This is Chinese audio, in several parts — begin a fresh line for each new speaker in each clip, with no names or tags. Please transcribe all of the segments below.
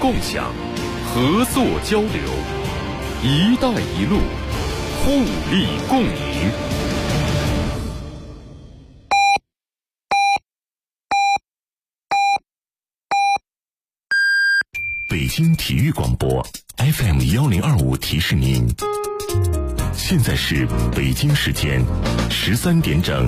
共享，合作交流，一带一路，互利共赢。北京体育广播 FM1025 提示您，现在是北京时间13点整。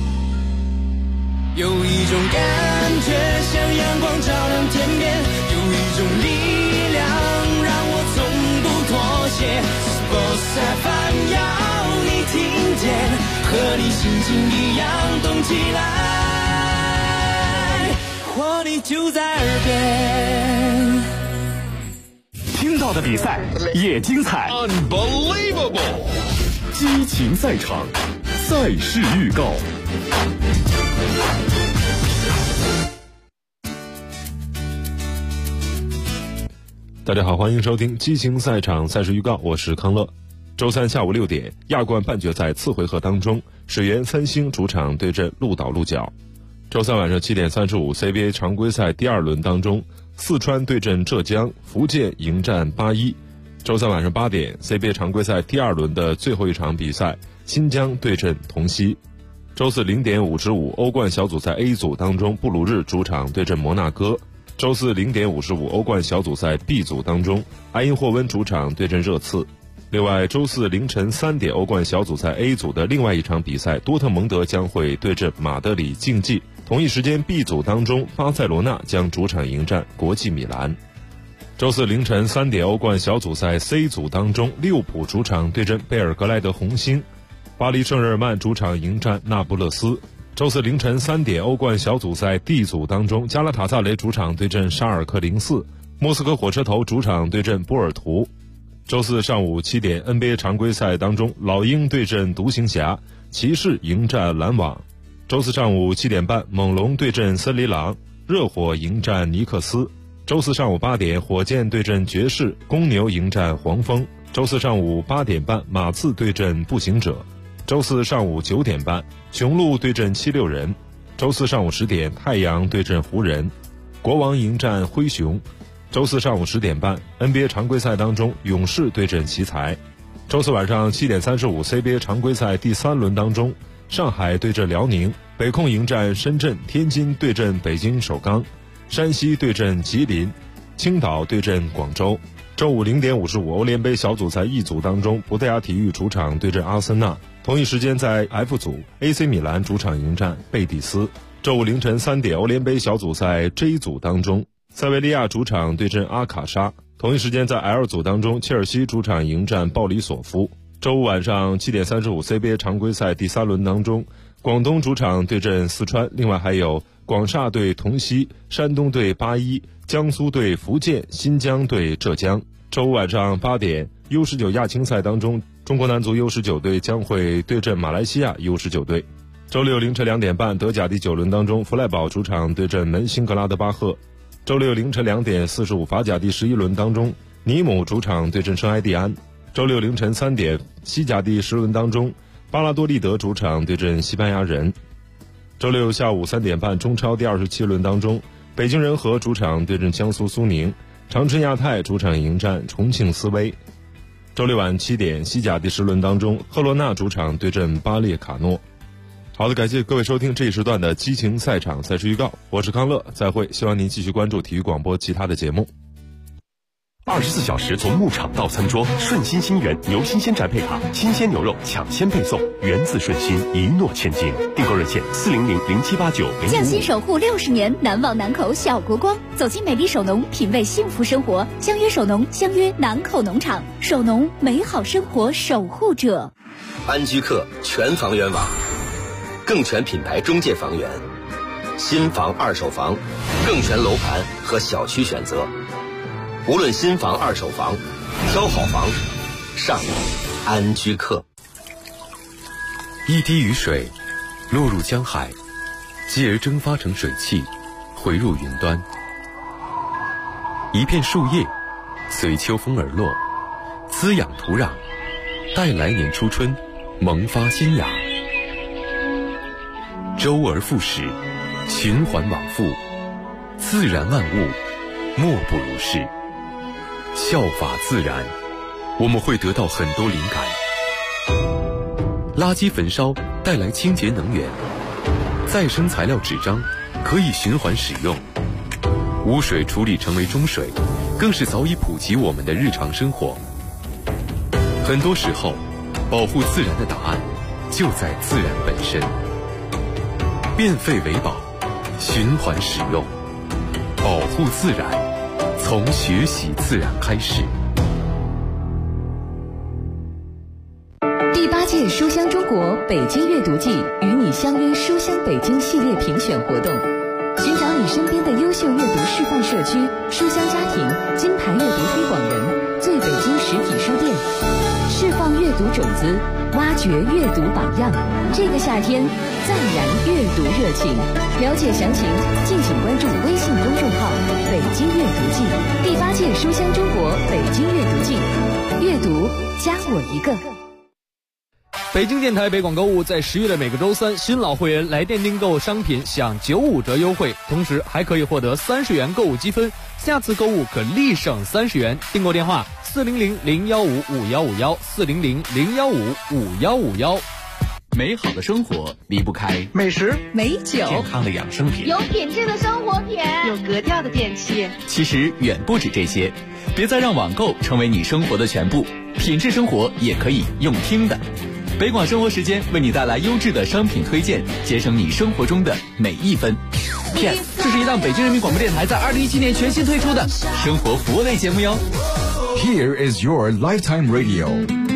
有一种感觉像阳光照亮天边，有一种力量让我从不妥协。Sports FM 要你听见，和你心情一样动起来，活力就在耳边。
听到的比赛也精彩
，Unbelievable！
激情赛场，赛事预告。大家好，欢迎收听激情赛场赛事预告，我是康乐。周三下午6点，亚冠半决赛次回合当中，水源三星主场对阵鹿岛鹿角。周三晚上7点35 CBA 常规赛第2轮当中，四川对阵浙江，福建迎战81。周三晚上8点 CBA 常规赛第2轮的最后一场比赛，新疆对阵同曦。周四0点55欧冠小组赛 A 组当中，布鲁日主场对阵摩纳哥。周四0点55欧冠小组赛 B 组当中，埃因霍温主场对阵热刺。另外，周四凌晨3点欧冠小组赛 A 组的另外一场比赛，多特蒙德将会对阵马德里竞技。同一时间 B 组当中，巴塞罗那将主场迎战国际米兰。周四凌晨3点欧冠小组赛 C 组当中，利物浦主场对阵贝尔格莱德红星。巴黎圣日耳曼主场迎战那不勒斯。周四凌晨3点欧冠小组赛 D 组当中，加拉塔萨雷主场对阵沙尔克04，莫斯科火车头主场对阵波尔图。周四上午7点 NBA 常规赛当中，老鹰对阵独行侠，骑士迎战篮网。周四上午7点半，猛龙对阵森林狼，热火迎战尼克斯。周四上午8点，火箭对阵爵士，公牛迎战黄蜂。周四上午8点半，马刺对阵步行者。周四上午9点半，雄鹿对阵76人。周四上午10点，太阳对阵湖人，国王迎战灰熊。周四上午10点半 NBA 常规赛当中，勇士对阵奇才。周四晚上7点35 CBA 常规赛第3轮当中，上海对阵辽宁，北控迎战深圳，天津对阵北京首钢，山西对阵吉林，青岛对阵广州。周五0点55欧联杯小组赛 E 组当中，葡萄牙体育主场对阵阿森纳。同一时间在 F 组 AC 米兰主场迎战贝蒂斯。周五凌晨3点欧联杯小组赛 J 组当中，塞维利亚主场对阵阿卡莎。同一时间在 L 组当中，切尔西主场迎战鲍里索夫。周五晚上7点35 CBA 常规赛第3轮当中，广东主场对阵四川，另外还有广厦对同曦，山东对81，江苏对福建，新疆对浙江。周五晚上8点 U19 亚青赛当中，中国男足 U19 队将会对阵马来西亚 U19 队。周六凌晨2点半，德甲第9轮当中，弗赖堡主场对阵门兴格拉德巴赫。周六凌晨2点45，法甲第11轮当中，尼姆主场对阵圣埃蒂安。周六凌晨3点，西甲第10轮当中，巴拉多利德主场对阵西班牙人。周六下午3点半，中超第27轮当中，北京人和主场对阵江苏苏宁，长春亚泰主场迎战重庆斯威。周六晚7点，西甲第10轮当中，赫罗纳主场对阵巴列卡诺。好的，感谢各位收听这一时段的激情赛场赛事预告，我是康乐，再会，希望您继续关注体育广播其他的节目。
24小时从牧场到餐桌，顺心新源牛新鲜宅配卡，新鲜牛肉抢先配送，源自顺心，一诺千金。订购热线400078905。
匠心守护60年，难忘南口小国光。走进美丽首农，品味幸福生活。相约首农，相约南口农场。首农，美好生活守护者。
安居客全房源网，更全品牌中介房源，新房、二手房，更全楼盘和小区选择。无论新房、二手房，挑好房，上安居客。
一滴雨水落入江海，继而蒸发成水汽，回入云端。一片树叶随秋风而落，滋养土壤，待来年初春萌发新芽。周而复始，循环往复，自然万物莫不如是。 效法自然，我们会得到很多灵感。垃圾焚烧带来清洁能源，再生材料纸张可以循环使用，污水处理成为中水，更是早已普及我们的日常生活。很多时候，保护自然的答案就在自然本身。变废为宝，循环使用，保护自然，从学习自然开始。
第8届书香中国北京阅读季与你相约书香北京系列评选活动，寻找你身边的优秀阅读示范社区、书香家庭、金牌阅读推广人、最北京实体书店，释放阅读种子，挖掘阅读榜样。这个夏天再燃阅读热情。了解详情，敬请关注微信公众号“北京阅读季”。第8届书香中国北京阅读季，阅读加我一个。
北京电台北广购物在10月的每个周三，新老会员来店订购商品享95折优惠，同时还可以获得30元购物积分，下次购物可立省30元。订购电话400-015-5151，400-015-5151。
美好的生活离不开
美食、
美酒、
健康的养生品，
有品质的生活品，
有格调的电器。
其实远不止这些，别再让网购成为你生活的全部，品质生活也可以用听的。北广生活时间为你带来优质的商品推荐，节省你生活中的每一分。PS， 这是一档北京人民广播电台在2017年全新推出的生活服务类节目哟。
Here is your lifetime radio。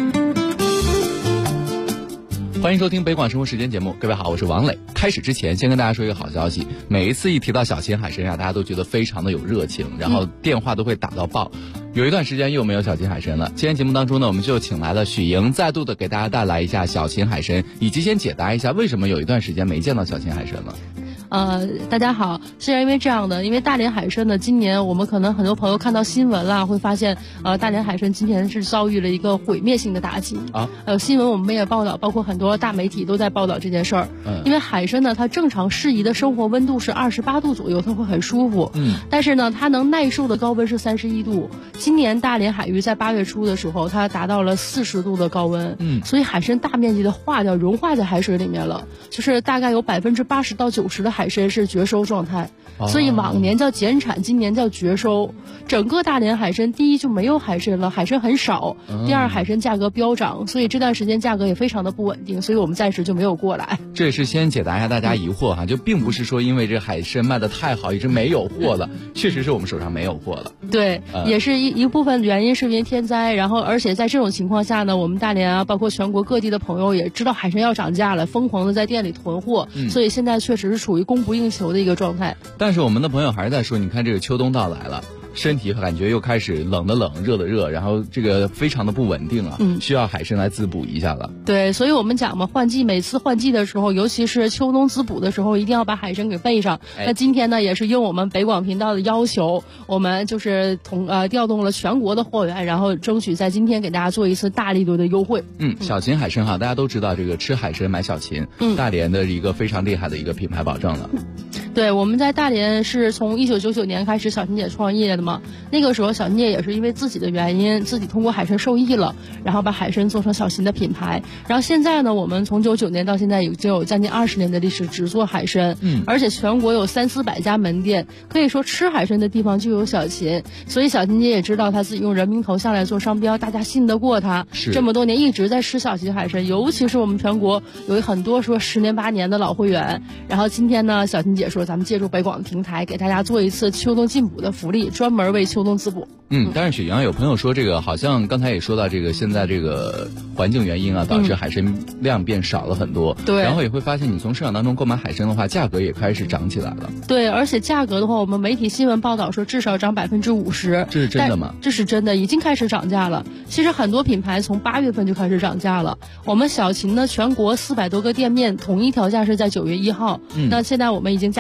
欢迎收听北广生活时间节目，各位好，我是王磊。开始之前先跟大家说一个好消息，每一次一提到小秦海参大家都觉得非常的有热情，然后电话都会打到爆。有一段时间又没有小秦海参了，今天节目当中呢，我们就请来了许莹，再度的给大家带来一下小秦海参，以及先解答一下为什么有一段时间没见到小秦海参了。
大家好，是因为这样的，因为大连海参呢，今年我们可能很多朋友看到新闻啦，会发现大连海参今年是遭遇了一个毁灭性的打击啊。新闻我们也报道，包括很多大媒体都在报道这件事儿。因为海参呢，它正常适宜的生活温度是28度左右，它会很舒服。但是呢，它能耐受的高温是31度。今年大连海域在8月初的时候，它达到了40度的高温。所以海参大面积的融化在海水里面了，就是大概有80%到90%的海参是绝收状态，所以往年叫减产，今年叫绝收。整个大连海参，第一就没有海参了，海参很少；第二，海参价格飙涨，所以这段时间价格也非常的不稳定，所以我们暂时就没有过来。
这也是先解答一下大家疑惑哈，就并不是说因为这海参卖的太好，一直没有货了，确实是我们手上没有货了。
对，也是一部分原因是因为天灾，然后而且在这种情况下呢，我们大连啊，包括全国各地的朋友也知道海参要涨价了，疯狂的在店里囤货，所以现在确实是处于供不应求的一个状态。
但是我们的朋友还是在说，你看这个秋冬到来了，身体感觉又开始冷的冷，热的热，然后这个非常的不稳定啊，需要海参来滋补一下了。
对，所以我们讲嘛，每次换季的时候，尤其是秋冬滋补的时候，一定要把海参给备上。那今天呢，也是应我们北广频道的要求，我们就是调动了全国的货源，然后争取在今天给大家做一次大力度的优惠。
小秦海参哈，大家都知道这个吃海参买小秦，大连的一个非常厉害的一个品牌保证了。
对，我们在大连是从1999年开始小秦姐创业的嘛，那个时候小秦姐也是因为自己的原因，自己通过海参受益了，然后把海参做成小秦的品牌。然后现在呢，我们从99年到现在已经有将近20年的历史，只做海参，而且全国有300-400家门店，可以说吃海参的地方就有小秦。所以小秦姐也知道她自己用人名头下来做商标，大家信得过她，这么多年一直在吃小秦海参，尤其是我们全国有很多说10年8年的老会员。然后今天呢，小秦姐说咱们借助北广的平台给大家做一次秋冬进补的福利，专门为秋冬滋补。
但是许阳有朋友说，这个好像刚才也说到，这个现在这个环境原因啊，导致海参量变少了很多。对，然后也会发现你从市场当中购买海参的话，价格也开始涨起来了。
对，而且价格的话，我们媒体新闻报道说至少涨50%。
这是真的吗？
这是真的，已经开始涨价了。其实很多品牌从8月份就开始涨价了。我们小秦呢，全国400多个店面统一调价是在9月1号。那现在我们已经价格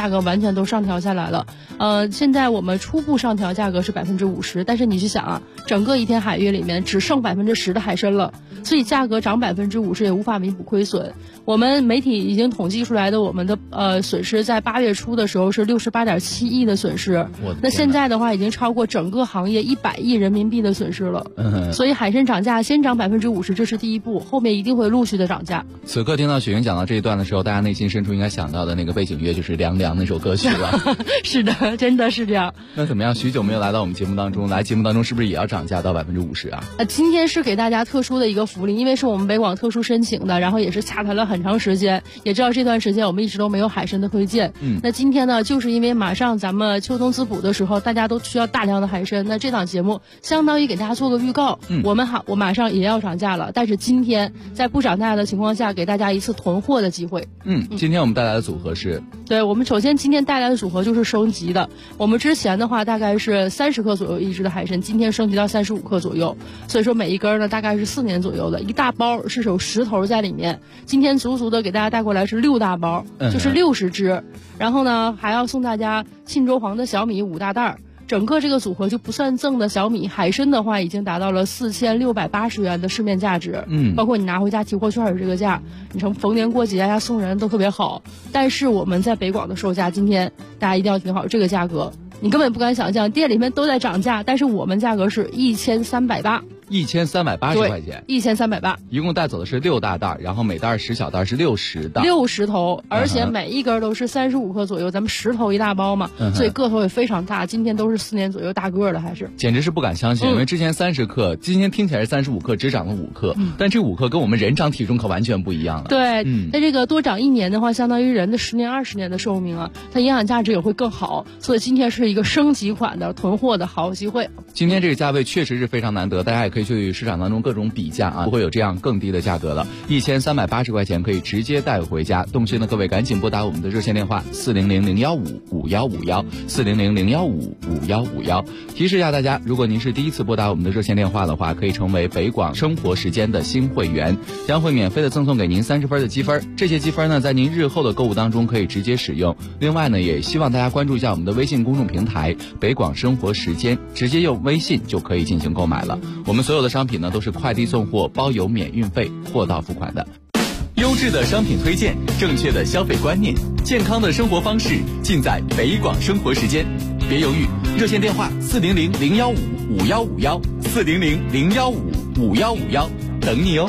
格完全都上调下来了。现在我们初步上调价格是50%，但是你去想啊，整个一天海域里面只剩10%的海参了，所以价格涨50%也无法弥补亏损。我们媒体已经统计出来的我们的损失，在8月初的时候是68.7亿的损失，那现在的话已经超过整个行业100亿人民币的损失了。所以海参涨价先涨50%，这是第一步，后面一定会陆续的涨价。
此刻听到雪莹讲到这一段的时候，大家内心深处应该想到的那个背景乐就是《凉凉》那首歌曲了。
是的，真的是这样。
那怎么样？许久没有来到我们节目当中，来节目当中是不是也要涨价到50%啊？
今天是给大家特殊的一个福利，因为是我们北广特殊申请的，然后也是洽谈了很长时间，也知道这段时间我们一直都没有海参的推荐。那今天呢，就是因为马上咱们秋冬滋补的时候，大家都需要大量的海参，那这档节目相当于给大家做个预告。我马上也要涨价了，但是今天在不涨价的情况下，给大家一次囤货的机会。
今天我们带来的组合是，
对，我们首先今天带来的组合就是升级的。我们之前的话大概是30克左右一只的海参，今天升级到35克左右，所以说每一根呢大概是4年左右的，一大包是有10头在里面。今天足足的给大家带过来是6大包，就是60只，然后呢还要送大家沁州黄的小米5大袋。整个这个组合就不算赠的小米海参的话，已经达到了4680元的市面价值。包括你拿回家提货券的这个价，你从逢年过节呀送人都特别好。但是我们在北广的售价，今天大家一定要听好这个价格，你根本不敢想象，店里面都在涨价，但是我们价格是1380。
1380块钱
，1380，
一共带走的是6大袋，然后每袋10小袋是60袋
，60头，而且每一根都是35克左右，咱们10头一大包嘛，所以个头也非常大。今天都是4年左右大个的，还是
简直是不敢相信，因为之前30克，今天听起来是35克，只涨了5克，但这5克跟我们人长体重可完全不一样了。
对，那这个多长1年的话，相当于人的10年20年的寿命啊，它营养价值也会更好，所以今天是一个升级款的囤货的好机会。
今天这个价位确实是非常难得，大家也可以去市场当中各种比价啊，不会有这样更低的价格了。1380块钱可以直接带回家。动心的各位赶紧拨打我们的热线电话400-015-5151，400-015-5151。提示一下大家，如果您是第一次拨打我们的热线电话的话，可以成为北广生活时间的新会员，将会免费的赠送给您30分的积分。这些积分呢，在您日后的购物当中可以直接使用。另外呢，也希望大家关注一下我们的微信公众平台北广生活时间，直接用微信就可以进行购买了。我们所有的商品呢都是快递送货，包邮免运费，货到付款的。
优质的商品推荐，正确的消费观念，健康的生活方式，尽在北广生活时间。别犹豫，热线电话400-015-5151，400-015-5151，等你哦。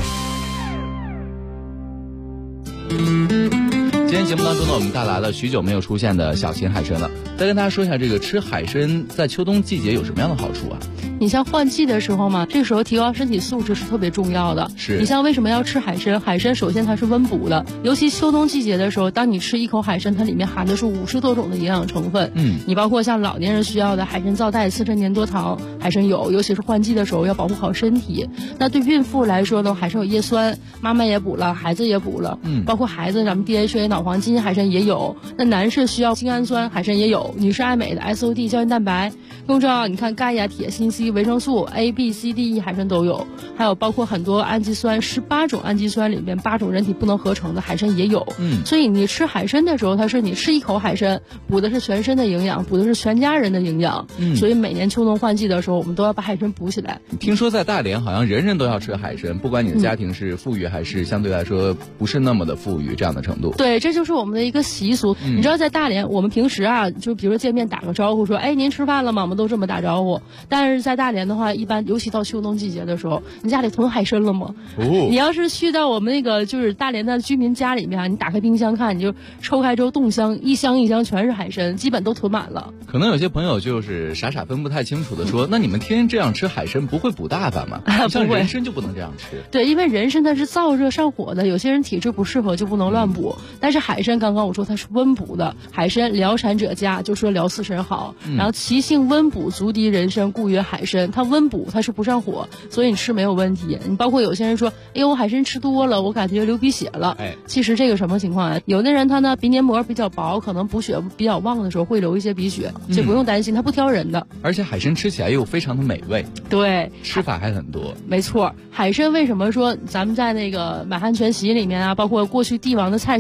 今天节目当中呢，我们带来了许久没有出现的小型海参了。再跟大家说一下，这个吃海参在秋冬季节有什么样的好处啊？
你像换季的时候嘛，这时候提高身体素质是特别重要的。
是
你像为什么要吃海参？海参首先它是温补的，尤其秋冬季节的时候，当你吃一口海参，它里面含的是50多种的营养成分。你包括像老年人需要的海参皂苷、刺身粘多糖，海参有，尤其是换季的时候要保护好身体。那对孕妇来说呢，海参有叶酸，妈妈也补了，孩子也补了。包括孩子咱们 DHA 脑黄金海参也有。那男士需要精氨酸，海参也有。女士爱美的 SOD 胶原蛋白，更重要，你看钙呀、铁、锌、硒、维生素 A、B、C、D、E 海参都有，还有包括很多氨基酸，18种氨基酸里面8种人体不能合成的海参也有。所以你吃海参的时候，它是你吃一口海参，补的是全身的营养，补的是全家人的营养。所以每年秋冬换季的时候，我们都要把海参补起来。
听说在大连好像人人都要吃海参，不管你的家庭是富裕还是相对来说不是那么的富裕这样的程度。
对，这就是我们的一个习俗。你知道在大连，我们平时啊，就比如说见面打个招呼说，哎，您吃饭了吗？我们都这么打招呼。但是在大连的话，一般尤其到秋冬季节的时候，你家里囤海参了吗？你要是去到我们那个就是大连的居民家里面，你打开冰箱看，你就抽开之后冻箱，一箱一箱全是海参，基本都囤满了。
可能有些朋友就是傻傻分不太清楚的说，那你们天天这样吃海参不会补大发吗？像人参就不能这样吃。
对，因为人参它是燥热上火的，有些人体质不适合就不能乱补。但是海参刚刚我说它是温补的，海参疗产者佳，就说疗四神好。然后其性温补，足敌人参，故曰海参。它温补，它是不上火，所以你吃没有问题。你包括有些人说，哎呦，我海参吃多了，我感觉流鼻血了。其实这个什么情况啊？有的人他呢鼻黏膜比较薄，可能补血比较旺的时候会流一些鼻血，这不用担心，它不挑人的。
而且海参吃起来又非常的美味。
对，
吃法还很多。
没错，海参为什么说咱们在那个满汉全席里面啊，包括过去帝王的菜式里面，海参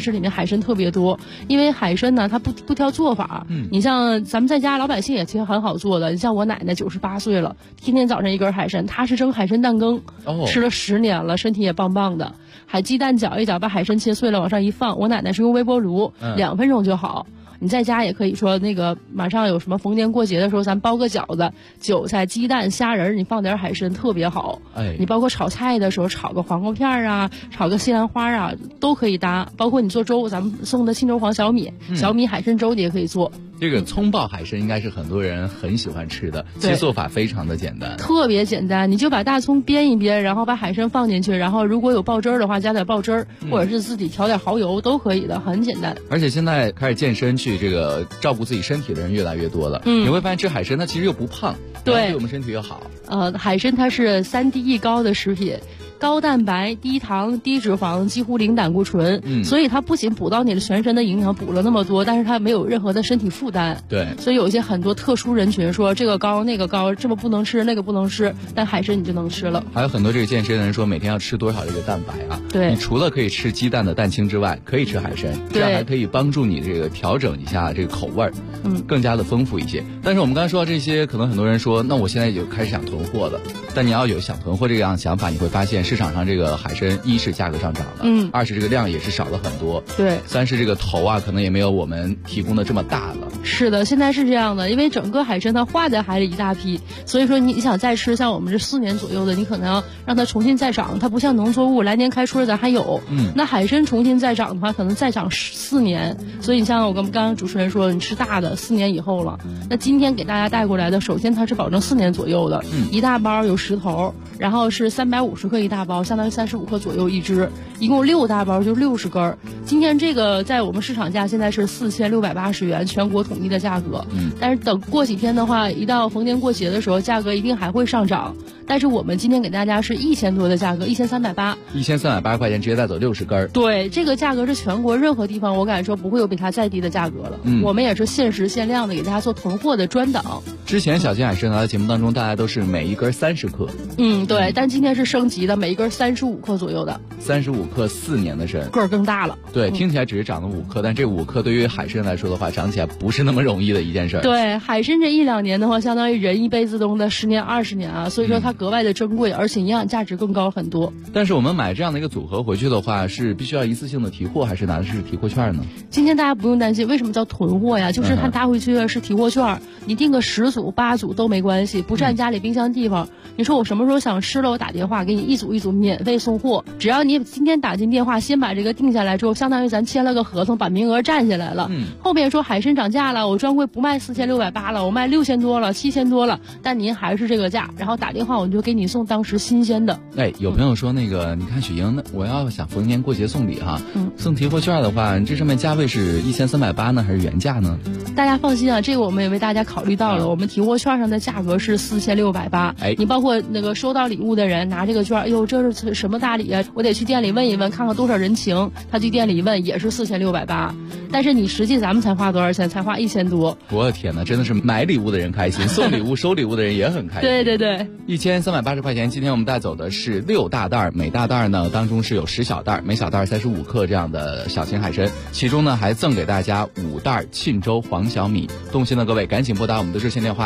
参特别多，因为海参呢它不挑做法，你像咱们在家老百姓也其实很好做的，你像我奶奶98岁了，天天早上一根海参，她是蒸海参蛋羹，吃了10年了，身体也棒棒的。海鸡蛋搅一搅，把海参切碎了往上一放，我奶奶是用微波炉，2分钟就好。你在家也可以说那个马上有什么逢年过节的时候，咱包个饺子，韭菜、鸡蛋、虾仁，你放点海参特别好。你包括炒菜的时候，炒个黄瓜片啊，炒个西兰花啊，都可以搭。包括你做粥，咱们送的庆州黄小米，小米海参粥你也可以做。
这个葱爆海参应该是很多人很喜欢吃的，其实做法非常的简单，
特别简单。你就把大葱煸一煸，然后把海参放进去，然后如果有爆汁儿的话，加点爆汁儿，或者是自己调点蚝油都可以的，很简单。
而且现在开始健身去这个照顾自己身体的人越来越多了，你会发现吃海参它其实又不胖，对我们身体又好。
海参它是3低1高的食品。高蛋白、低糖、低脂肪，几乎零胆固醇，所以它不仅补到你的全身的营养，补了那么多，但是它没有任何的身体负担。
对，
所以有一些很多特殊人群说这个高那个高，这么不能吃那个不能吃，但海参你就能吃了。
还有很多这个健身的人说每天要吃多少这个蛋白啊？
对，
你除了可以吃鸡蛋的蛋清之外，可以吃海参，这样还可以帮助你这个调整一下这个口味儿，更加的丰富一些。但是我们刚才说到这些，可能很多人说，那我现在就开始想囤货了。但你要有想囤货这样的想法，你会发现市场上这个海参一是价格上涨了，二是这个量也是少了很多，
对，
三是这个头啊可能也没有我们提供的这么大了。
是的，现在是这样的，因为整个海参它化在海里一大批，所以说你想再吃，像我们这4年左右的，你可能要让它重新再长，它不像农作物来年开春咱还有，那海参重新再长的话，可能再长4年，所以你像我刚刚主持人说，你吃大的4年以后了，那今天给大家带过来的，首先它是保证4年左右的，一大包有10头，然后是350克一大包，相当于35克左右一只，一共6大包就60根。今天这个在我们市场价现在是4680元，全国统一的价格。但是等过几天的话，一到逢年过节的时候，价格一定还会上涨。但是我们今天给大家是1000多的价格，1380，1380
块钱直接带走60根。
对，这个价格是全国任何地方我敢说不会有比它再低的价格了。我们也是限时限量的给大家做囤货的专档。
之前小金海参在节目当中大家都是每一根30克。
对，但今天是升级的，每一根35克左右的。
35克4年的参，
个儿更大了。
对，听起来只是长了5克，但这5克对于海参来说的话，长起来不是那么容易的一件事。
对，海参这1-2年的话，相当于人一辈子中的10年20年啊，所以说它格外的珍贵，而且营养价值更高很多。
但是我们买这样的一个组合回去的话，是必须要一次性的提货，还是拿的是提货券呢？
今天大家不用担心，为什么叫囤货呀？就是它拿回去的是提货券，你订个10组8组都没关系，不占家里冰箱地方。你说我什么时候想吃了，我打电话给你一组一组免费送货，只要你今天打进电话，先把这个定下来之后，相当于咱签了个合同，把名额占下来了。后面说海参涨价了，我专柜不卖4680了，我卖6000多了，7000多了，但您还是这个价，然后打电话我们就给你送当时新鲜的。
有朋友说那个，你看雪莹，那我要想逢年过节送礼哈，送提货券的话，这上面价位是1380呢，还是原价呢？
大家放心啊，这个我们也为大家考虑到了，我们提货券上的价格是4680。你包括那个收到礼物的人拿这个券，哎呦，这是什么大礼啊？我得去店里问一问，看看多少人情。他去店里问也是4680，但是你实际咱们才花多少钱？才花1000多。
我的天哪，真的是买礼物的人开心，送礼物收礼物的人也很开心。
对对对
，1380块钱。今天我们带走的是6大袋，每大袋呢当中是有10小袋，每小袋35克这样的小型海参，其中呢还赠给大家5袋沁州黄小米。动心的各位赶紧拨打我们的热线电话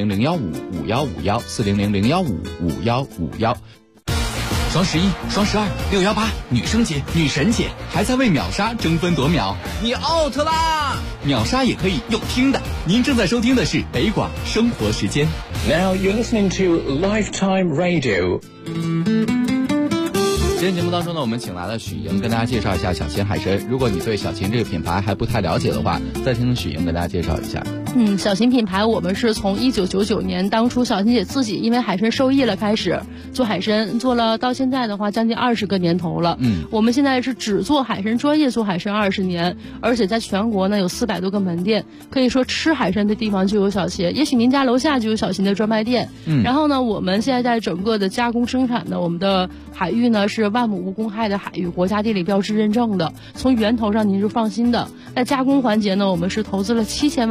400-015-5151，400-015-5151。
双11、双12、618，女生节、女神节，还在为秒杀争分夺秒，你 out 啦！秒杀也可以用听的。您正在收听的是北广生活时间。
Now you're listening to Lifetime Radio。
今天节目当中呢，我们请来了许莹跟大家介绍一下小秦海参。如果你对小秦这个品牌还不太了解的话，再听许莹跟大家介绍一下。
小秦品牌我们是从1999年当初小秦姐自己因为海参受益了开始做海参，做了到现在的话将近20个年头了。我们现在是只做海参，专业做海参20年，而且在全国呢有400多个门店，可以说吃海参的地方就有小秦，也许您家楼下就有小秦的专卖店。然后呢，我们现在在整个的加工生产的我们的海域呢是万亩无公害的海域，国家地理标志认证的，从源头上您是放心的。在加工环节呢，我们是投资了7000万斤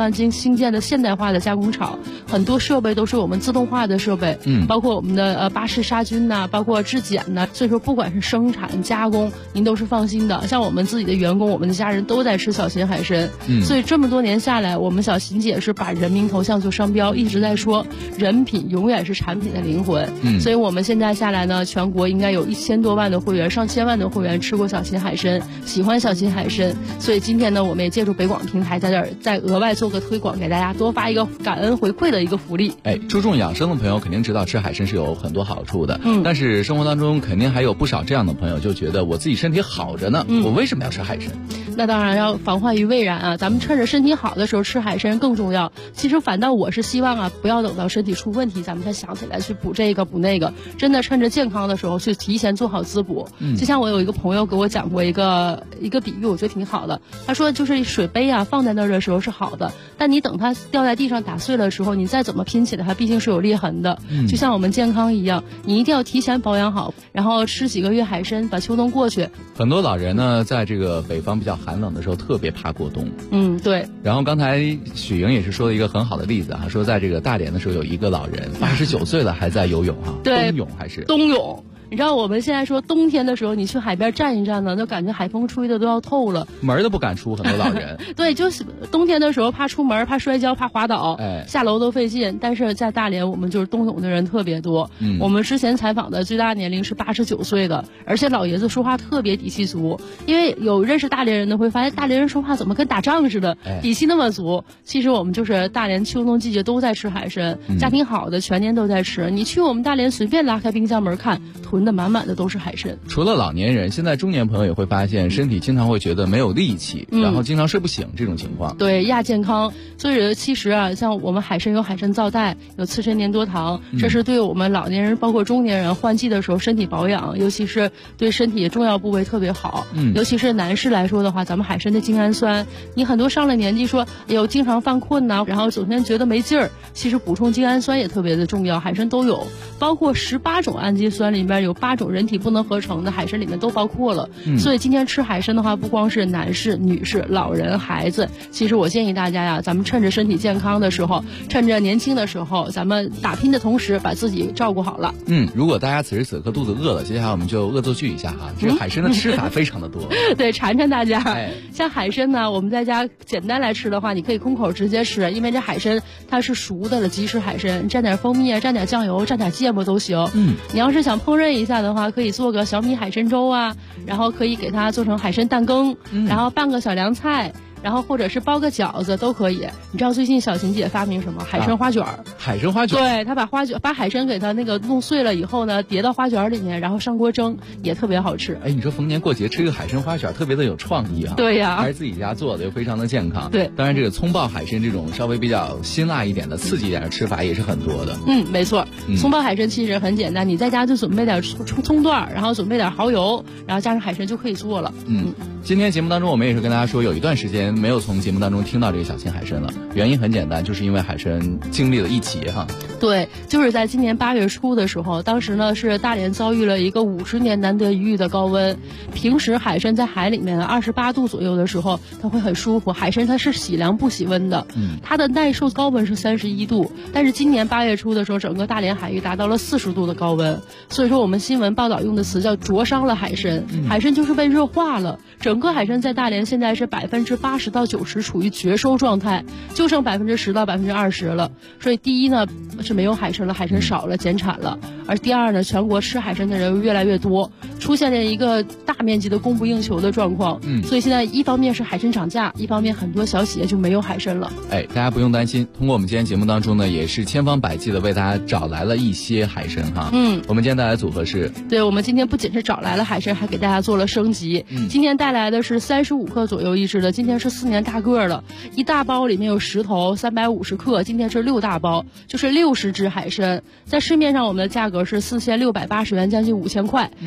新建的现代化的加工厂，很多设备都是我们自动化的设备，包括我们的巴氏杀菌呐，包括质检呐，所以说不管是生产加工，您都是放心的。像我们自己的员工，我们的家人都在吃小秦海参，所以这么多年下来，我们小秦姐是把人民头像做商标，一直在说人品永远是产品的灵魂。所以我们现在下来呢，全国应该有1000多万的会员，上千万的会员吃过小秦海参，喜欢小秦海参。所以今天呢，我们也借助北广平台在这儿再额外做个推广，给大家多发一个感恩回馈的一个福利。
注重养生的朋友肯定知道吃海参是有很多好处的，但是生活当中肯定还有不少这样的朋友就觉得我自己身体好着呢，我为什么要吃海参？
那当然要防患于未然啊！咱们趁着身体好的时候吃海参更重要。其实反倒我是希望啊，不要等到身体出问题，咱们才想起来去补这个补那个。真的趁着健康的时候去提前做好滋补。就像我有一个朋友给我讲过一个比喻，我觉得挺好的。他说就是水杯啊放在那儿的时候是好的，但你等它掉在地上打碎了的时候，你再怎么拼起来，它毕竟是有裂痕的。就像我们健康一样，你一定要提前保养好，然后吃几个月海参，把秋冬过去。
很多老人呢，在这个北方比较寒冷的时候，特别怕过冬。
对。
然后刚才许莹也是说了一个很好的例子啊，说在这个大连的时候，有一个老人89岁了还在游泳啊，
对，
冬泳还是
冬泳。你知道我们现在说冬天的时候，你去海边站一站呢，就感觉海风吹的都要透了，
门都不敢出，很多老人。
对，就是冬天的时候怕出门，怕摔跤，怕滑倒，下楼都费劲。但是在大连，我们就是冬泳的人特别多。我们之前采访的最大年龄是89岁的，而且老爷子说话特别底气足。因为有认识大连人的会发现，大连人说话怎么跟打仗似的，底气那么足。其实我们就是大连秋冬季节都在吃海参，家庭好的全年都在吃。你去我们大连随便拉开冰箱门看，囤的满满的都是海参。
除了老年人，现在中年朋友也会发现身体经常会觉得没有力气，然后经常睡不醒这种情况。
对，亚健康。所以其实啊，像我们海参有海参皂苷，有刺参粘多糖，这是对我们老年人包括中年人换季的时候身体保养，尤其是对身体重要部位特别好。尤其是男士来说的话，咱们海参的精氨酸，你很多上了年纪说哎呦经常犯困呐，然后整天觉得没劲儿，其实补充精氨酸也特别的重要，海参都有，包括18种氨基酸里面有8种人体不能合成的，海参里面都包括了。所以今天吃海参的话，不光是男士、女士、老人、孩子，其实我建议大家呀，咱们趁着身体健康的时候，趁着年轻的时候，咱们打拼的同时把自己照顾好了。
如果大家此时此刻肚子饿了，接下来我们就恶作剧一下哈，这个海参的吃法非常的多。
对，馋馋大家。像海参呢，我们在家简单来吃的话，你可以空口直接吃，因为这海参它是熟的了，即食海参，蘸点蜂蜜啊，蘸点酱油，蘸点芥末都行。你要是想烹饪一下的话，可以做个小米海参粥啊，然后可以给它做成海参蛋羹，然后拌个小凉菜，然后或者是包个饺子都可以。你知道最近小秦姐发明什么？海参花卷儿。
海参花卷？
对，她把海参给它那个弄碎了以后呢，叠到花卷里面，然后上锅蒸，也特别好吃。
你说逢年过节吃一个海参花卷，特别的有创意啊。
对呀，
还是自己家做的，又非常的健康。
对，
当然这个葱爆海参这种稍微比较辛辣一点的、刺激一点的吃法也是很多的。
没错，葱爆海参其实很简单，你在家就准备点葱段，然后准备点蚝油，然后加上海参就可以做了。
今天节目当中我们也是跟大家说，有一段时间没有从节目当中听到这个小秦海参了，原因很简单，就是因为海参经历了一劫哈。
对，就是在今年8月初的时候，当时呢是大连遭遇了一个50年难得一遇的高温。平时海参在海里面28度左右的时候，它会很舒服。海参它是喜凉不喜温的，它的耐受高温是31度，但是今年8月初的时候，整个大连海域达到了40度的高温。所以说我们新闻报道用的词叫灼伤了海参，海参就是被热化了。整个海参在大连现在是80%到90%处于绝收状态，就剩10%到20%了。所以第一呢是没有海参了，海参少了，减产了。而第二呢，全国吃海参的人越来越多，出现了一个大面积的供不应求的状况。所以现在一方面是海参涨价，一方面很多小企业就没有海参了。
大家不用担心，通过我们今天节目当中呢，也是千方百计的为大家找来了一些海参哈。我们今天带来的组合是，
对，我们今天不仅是找来了海参，还给大家做了升级。今天带来的是35克左右一只的，今天是4年大个了，一大包里面有10头，350克，今天是6大包，就是60只海参。在市面上我们的价格是4680元，将近5000块。但是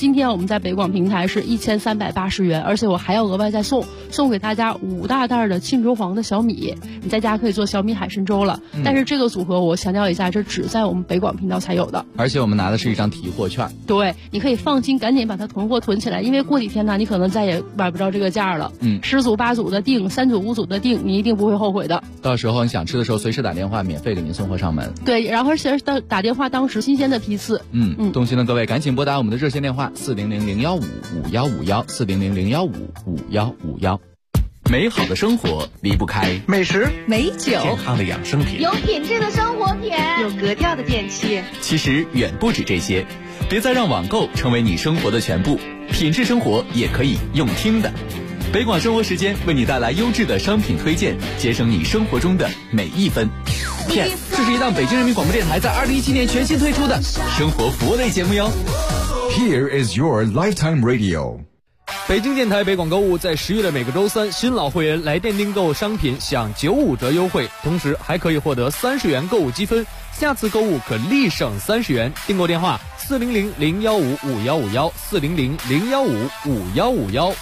今天我们在北广平台是1380元，而且我还要额外再送给大家5大袋的沁州黄的小米，你在家可以做小米海参粥了。但是这个组合我强调一下，这只在我们北广频道才有的，
而且我们拿的是一张提货券。
对，你可以放心，赶紧把它囤货囤起来，因为过几天呢，你可能再也买不着这个价了。10组8组的订，3组5组的订，你一定不会后悔的。
到时候你想吃的时候，随时打电话，免费给您送货上门。
对，然后而且打电话当时新鲜的批次。
动心的各位赶紧拨打我们的热线电话400-015-5151，400-015-5151。美好的生活离不开
美食、
美酒、
健康的养生品、
有品质的生活品、
有格调的电器。
其实远不止这些，别再让网购成为你生活的全部，品质生活也可以用听的。北广生活时间为你带来优质的商品推荐，节省你生活中的每一分。
Yes， 这是一档北京人民广播电台在2017年全新推出的生活服务类节目哟。
Here is your lifetime radio。
北京电台北广购物在10月的每个周三，新老会员来电订购商品享95折优惠，同时还可以获得30元购物积分，下次购物可立省30元。订购电话400-015-5151，400-015-5151。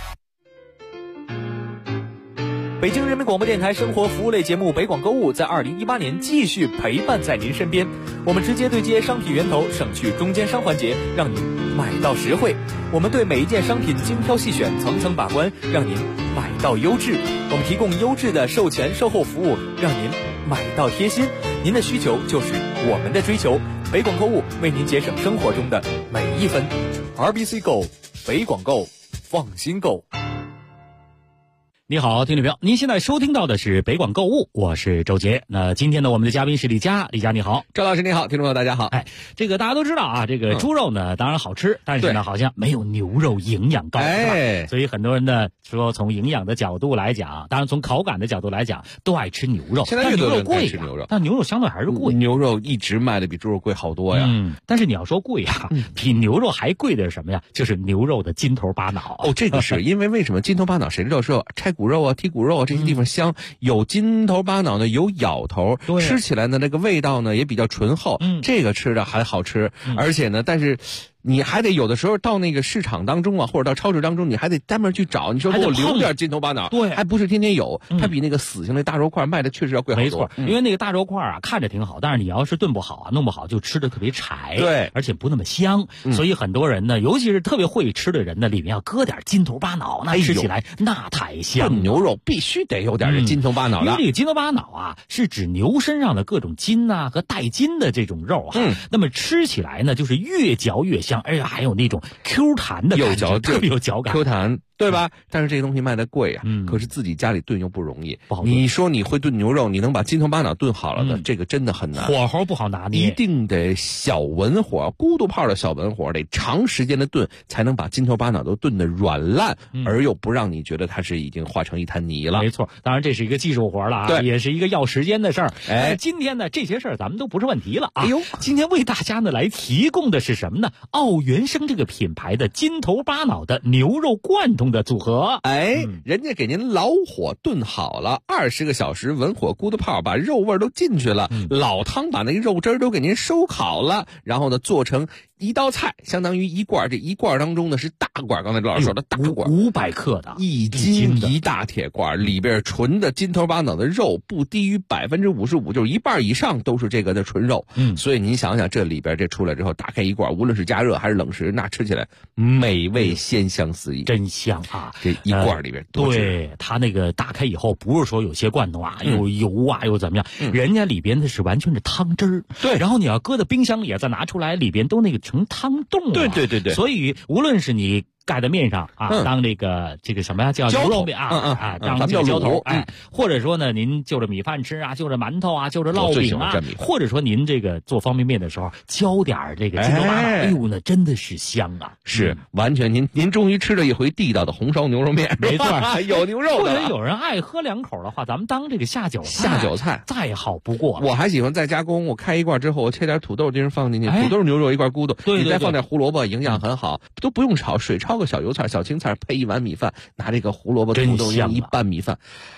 北京人民广播电台生活服务类节目北广购物在2018年继续陪伴在您身边，我们直接对接商品源头，省去中间商环节，让您买到实惠。我们对每一件商品精挑细选，层层把关，让您买到优质。我们提供优质的售前售后服务，让您买到贴心。您的需求就是我们的追求，北广购物为您节省生活中的每一分。RBC 购，北广购，放心购。
你好，听众朋友，您现在收听到的是北广购物，我是周杰。那今天呢，我们的嘉宾是李佳，李佳你好。
周老师你好，听众朋友大家好。
这个大家都知道啊，这个猪肉呢当然好吃，但是呢好像没有牛肉营养高，是吧？所以很多人呢说从营养的角度来讲，当然从口感的角度来讲，都爱吃牛肉。
现在越多人爱吃牛肉，
但牛肉相对还是贵。
牛肉一直卖的比猪肉贵好多呀。
但是你要说贵啊，比牛肉还贵的是什么呀？就是牛肉的筋头巴脑。
哦，这个是因为为什么筋头巴脑？谁知道说拆骨肉啊、剔骨肉啊这些地方香，有筋头巴脑呢，有咬头，吃起来呢那个味道呢也比较醇厚，这个吃的还好吃，而且呢，但是你还得有的时候到那个市场当中啊，或者到超市当中，你还得单门去找。你说给我留点筋头巴脑，
对，
还不是天天有，它比那个死性的大肉块卖的确实要贵好多。
没错，因为那个大肉块啊看着挺好，但是你要是炖不好啊，弄不好就吃的特别柴，
对，
而且不那么香。所以很多人呢，尤其是特别会吃的人呢，里面要搁点筋头巴脑，那吃起来那太香。
炖牛肉必须得有点这筋头巴脑的，
因为这个筋头巴脑啊，是指牛身上的各种筋啊和带筋的这种肉啊。那么吃起来呢，就是越嚼越香，而且还有那种 Q 弹的感觉，特别有嚼感
，Q 弹，对吧？但是这个东西卖的贵啊，可是自己家里炖又不容易，
不好炖。
你说你会炖牛肉，你能把筋头巴脑炖好了的，这个真的很难，
火候不好拿捏，
一定得小文火，咕嘟泡的小文火，得长时间的炖，才能把筋头巴脑都炖得软烂，而又不让你觉得它是已经化成一滩泥了。
没错，当然这是一个技术活了啊，也是一个要时间的事儿。今天呢，这些事儿咱们都不是问题了啊。今天为大家呢来提供的是什么呢？奥原生这个品牌的筋头巴脑的牛肉贯通的组合。
人家给您老火炖好了，20个小时文火咕嘟泡，把肉味都进去了，老汤把那个肉汁都给您收烤了，然后呢做成一道菜，相当于一罐，这一罐当中呢是大罐，刚才老师说的大罐
，500克的
1斤一大铁罐，里边纯的筋头巴脑的肉不低于55%，就是一半以上都是这个的纯肉。所以您想想，这里边这出来之后，打开一罐，无论是加热还是冷食，那吃起来美味鲜香四溢，
真香啊！
这一罐里边
对它那个打开以后，不是说有些罐头啊有油啊又怎么样，人家里边的是完全是汤汁儿。
对，
然后你要搁到冰箱里再拿出来，里边都那个成汤冻了。
对，
所以无论是你盖在面上啊，当这个什么呀叫牛肉面啊，当这个浇头，或者说呢，您就着米饭吃啊，就着馒头啊，就着烙饼啊，或者说您这个做方便面的时候浇点这个筋头巴脑，哎呦，那真的是香啊！
是完全您终于吃了一回地道的红烧牛肉面，
没错，
有牛肉的。
或者有人爱喝2口的话，咱们当这个下酒菜再好不过了。
我还喜欢再加工，我开一罐之后，我切点土豆丁放进去，土豆牛肉一块咕嘟，你再放点胡萝卜，营养很好，都不用炒，水焯个小油菜、小青菜，配一碗米饭，拿这个胡萝卜、土豆丁一拌米饭。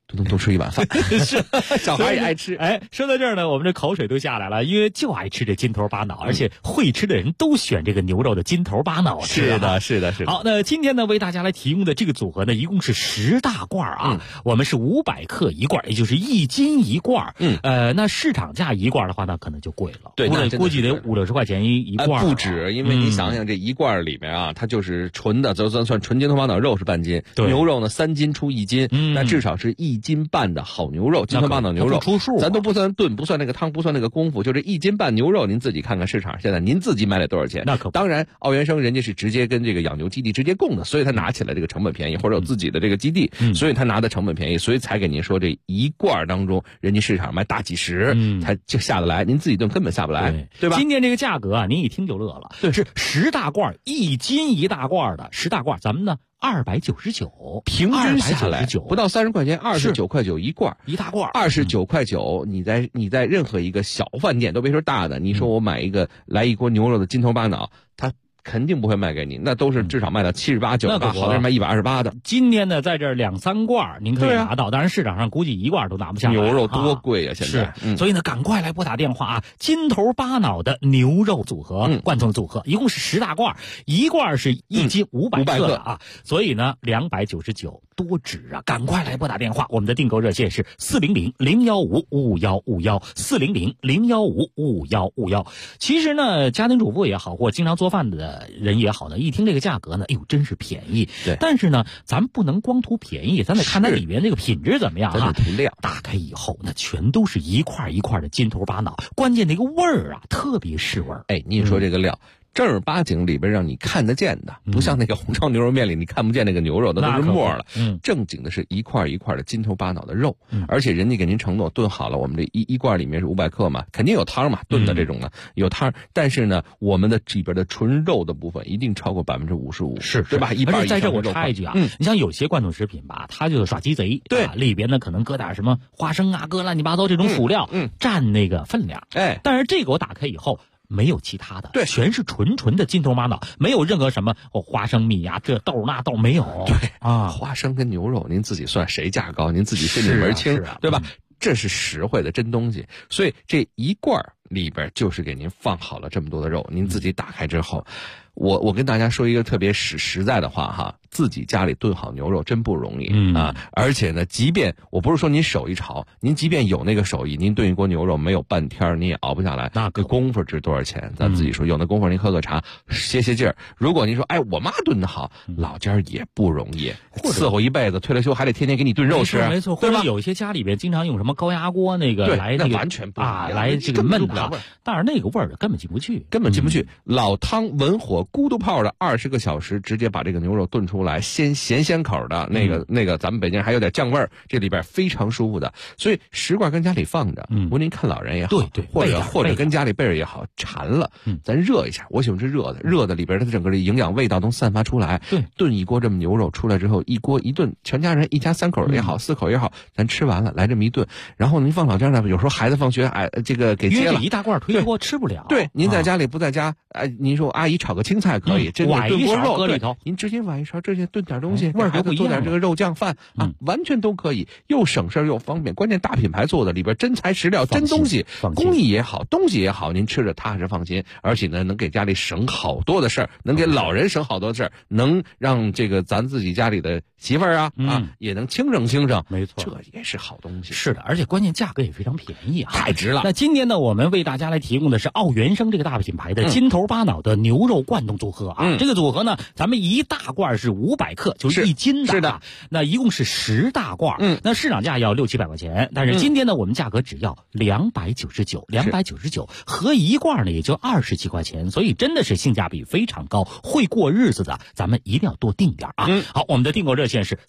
多吃一碗饭。
是，
小孩也爱吃。
哎，说到这儿呢，我们这口水都下来了，因为就爱吃这筋头巴脑，而且会吃的人都选这个牛肉的筋头巴脑吃。
是的，是的，是的。
好，那今天呢，为大家来提供的这个组合呢，一共是10大罐啊，我们是500克一罐，也就是1斤一罐。那市场价一罐的话呢，可能就贵了，
对，
估计得50-60块钱一罐。
不止，因为你想想这一罐里面啊，它就是纯的，就算纯筋头巴脑肉是半斤，牛肉呢3斤出1斤，那至少是1斤半的好牛肉，筋头巴脑牛肉
出数，
咱都不算炖，不算那个汤，不算那个功夫，就这1斤半牛肉，您自己看看市场现在您自己买得多少钱？
那可
当然，奥原生人家是直接跟这个养牛基地直接供的，所以他拿起来这个成本便宜，或者有自己的这个基地，所以他拿的成本便宜，所以才给您说这一罐当中，人家市场卖大几十，才就下得来，您自己炖根本下不来，对吧？
今天这个价格啊，您一听就乐了，对，是10大罐1斤一大罐的10大罐，咱们呢299，
平均下来不到30块钱，29块9一罐，
一大罐
，29块9，你在任何一个小饭店都别说大的，你说我买来一锅牛肉的筋头巴脑，它肯定不会卖给你，那都是至少卖到78、98，好的人卖128的。
今天呢，在这2-3罐您可以拿到，当然市场上估计一罐都拿不下来。
牛肉多贵啊，现在
是，所以呢，赶快来拨打电话啊！筋头巴脑的牛肉组合，罐头组合，一共是10大罐，一罐是1斤500克啊，所以呢299多值啊！赶快来拨打电话，我们的订购热线是400-015-515，400-015-515。其实呢，家庭主妇也好，或经常做饭的人也好呢，一听这个价格呢，哎呦，真是便宜。
对，
但是呢，咱不能光图便宜，咱得看它里面这个品质怎么样啊。
咱得图量。
打开以后，那全都是一块一块的筋头巴脑，关键那个味儿啊，特别是味儿。
哎，你说这个料。正儿八经里边让你看得见的，不像那个红烧牛肉面里你看不见那个牛肉，那都是沫了。正经的是一块一块的筋头巴脑的肉，而且人家给您承诺炖好了，我们这一罐里面是500克嘛，肯定有汤嘛，炖的这种的有汤，但是呢，我们的里边的纯肉的部分一定超过55%，
是
对吧？一半以上。
在这我插一句啊，你像有些罐头食品吧，它就是耍鸡贼，
对，
里边呢可能搁点什么花生啊，搁乱七八糟这种辅料，占那个分量。
哎，
但是这个我打开以后。没有其他的，
对，
全是纯的筋头巴脑，没有任何什么花生米呀、这豆那豆没有。
对啊，花生跟牛肉，您自己算谁价高，您自己心里门清，对吧？这是实惠的真东西，所以这一罐里边就是给您放好了这么多的肉，您自己打开之后。我跟大家说一个特别实在的话哈，自己家里炖好牛肉真不容易啊！而且呢，即便我不是说您手艺潮，您即便有那个手艺，您炖一锅牛肉没有半天您也熬不下来。那功夫值多少钱？咱自己说，有那功夫您喝个茶歇劲儿。如果您说，哎，我妈炖的好，老家也不容易，伺候一辈子，退了休还得天天给你炖肉吃，
没错。或者有些家里边经常用什么高压锅那个来那个
完全不
啊，来这个焖它，但是那个味儿根本进不去，老汤文火。咕嘟泡的20个小时，直接把这个牛肉炖出来，鲜口的那个，咱们北京还有点酱味儿，这里边非常舒服的。所以10罐跟家里放着，不您看老人也好， 对，
或者跟家里备着也好，馋了，咱热一下。我喜欢吃热的里边的整个的营养味道能散发出来。
对，
炖一锅这么牛肉出来之后，一锅一炖，全家人一家3口也好，4口也好，咱吃完了来这么一炖。然后您放老家呢，有时候孩子放学，哎，这个给接了
一大罐推锅吃不了。
对，您在家里不在家，哎，您说阿姨炒个青菜可以，这
崴一勺搁里头，
您直接崴一勺，直接炖点东西，
味儿就不一样。
做点这个肉酱饭啊，完全都可以，又省事又方便。关键大品牌做的，里边真材实料，真东西，工艺也好，东西也好，您吃着踏实放心。而且呢，能给家里省好多的事儿，能给老人省好多的事儿，能让这个咱自己家里的媳妇儿啊也能轻省。
没错，
这也是好东西。
是的，而且关键价格也非常便宜啊，
太值了。
那今天呢，我们为大家来提供的是奥原生这个大品牌的筋头巴脑的牛肉罐头组合啊。这个组合呢，咱们一大罐是500克，就是1斤的。
是的，
那一共是10大罐。那市场价要600-700块钱，但是今天呢，我们价格只要299，合一罐呢也就27块钱，所以真的是性价比非常高。会过日子的，咱们一定要多订点啊。好，我们的订购热线是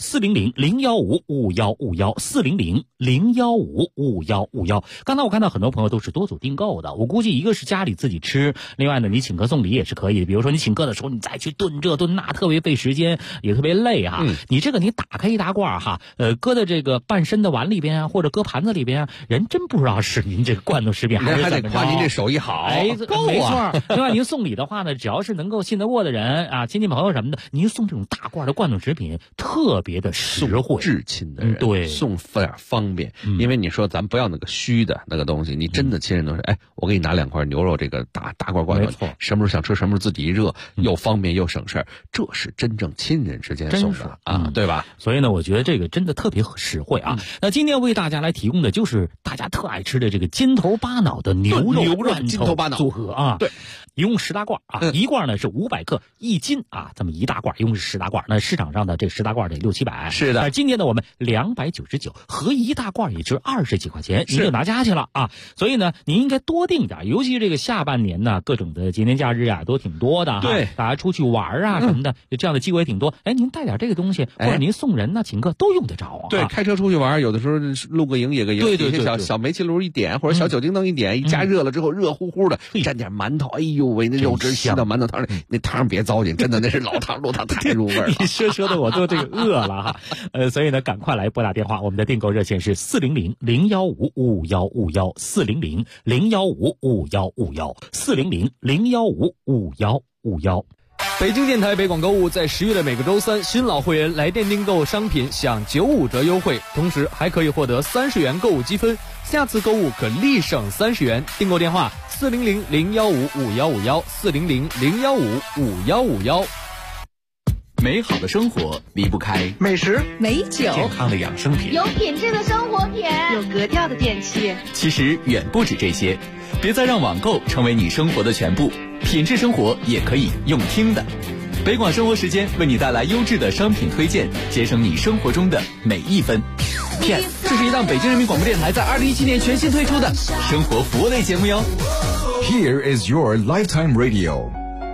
400-015-515，400-015-515。刚才我看到很多朋友都是多组订购的。我估计一个是家里自己吃，另外呢你请客送礼也是可以的。比如说你请客的时候，你再去炖这炖那，特别费时间，也特别累哈。你这个你打开一大罐哈，搁在这个半身的碗里边啊，或者搁盘子里边啊，人真不知道是您这个罐头食品还是怎么着。
还得夸您这手艺好，够啊。
没错。另外您送礼的话呢，只要是能够信得过的人啊，亲戚朋友什么的，您送这种大罐的罐头食品特别的实惠。
至亲的人，
对，
送点方便。因为你说咱不要那个虚的那个东西，你真的亲人都是，哎，我给你拿2块牛肉，这个大罐罐头，什么时候想吃什么时候自己一热，又方便又省事儿，这是真正亲人之间送的啊，对吧？
所以呢，我觉得这个真的特别实惠啊。那今天为大家来提供的就是大家特爱吃的这个尖头巴脑的牛肉
尖头巴脑
组合啊，
对。
一共10大罐啊，一罐呢是500克1斤啊，这么一大罐，一共是10大罐。那市场上的这10大罐得600-700，
是的。
今天呢我们299，合一大罐也就20几块钱，您就拿家去了啊。所以呢，您应该多订点，尤其这个下半年呢，各种的节年假日啊都挺多的哈。
对，
大家出去玩啊什么的，这样的机会挺多。哎，您带点这个东西，或者您送人呢、请客都用得着啊。
对，开车出去玩，有的时候露个营、野个营，
对，
小煤气炉一点，或者小酒精灯一点，一加热了之后，热乎乎的，蘸点馒头，哎呦喂，那肉汁吸到馒头汤里，那汤别糟践，真的那是老汤，太入味了。
你说的我都这个饿了哈，所以呢，赶快来拨打电话，我们的订购热线是400-015-5151，400-015-5151，400-015-5151。
北京电台北广购物在10月的每个周三，新老会员来电订购商品享95折优惠，同时还可以获得30元购物积分，下次购物可立省30元。订购电话400-015-5151，400-015-5151。
美好的生活离不开
美食、
美酒、
健康的养生品、
有品质的生活品、
有格调的电器。
其实远不止这些，别再让网购成为你生活的全部，品质生活也可以用听的。北广生活时间为你带来优质的商品推荐，节省你生活中的每一分。Yes， 这是一档北京人民广播电台在2017年全新推出的生活服务类节目哟。
Here is your lifetime radio。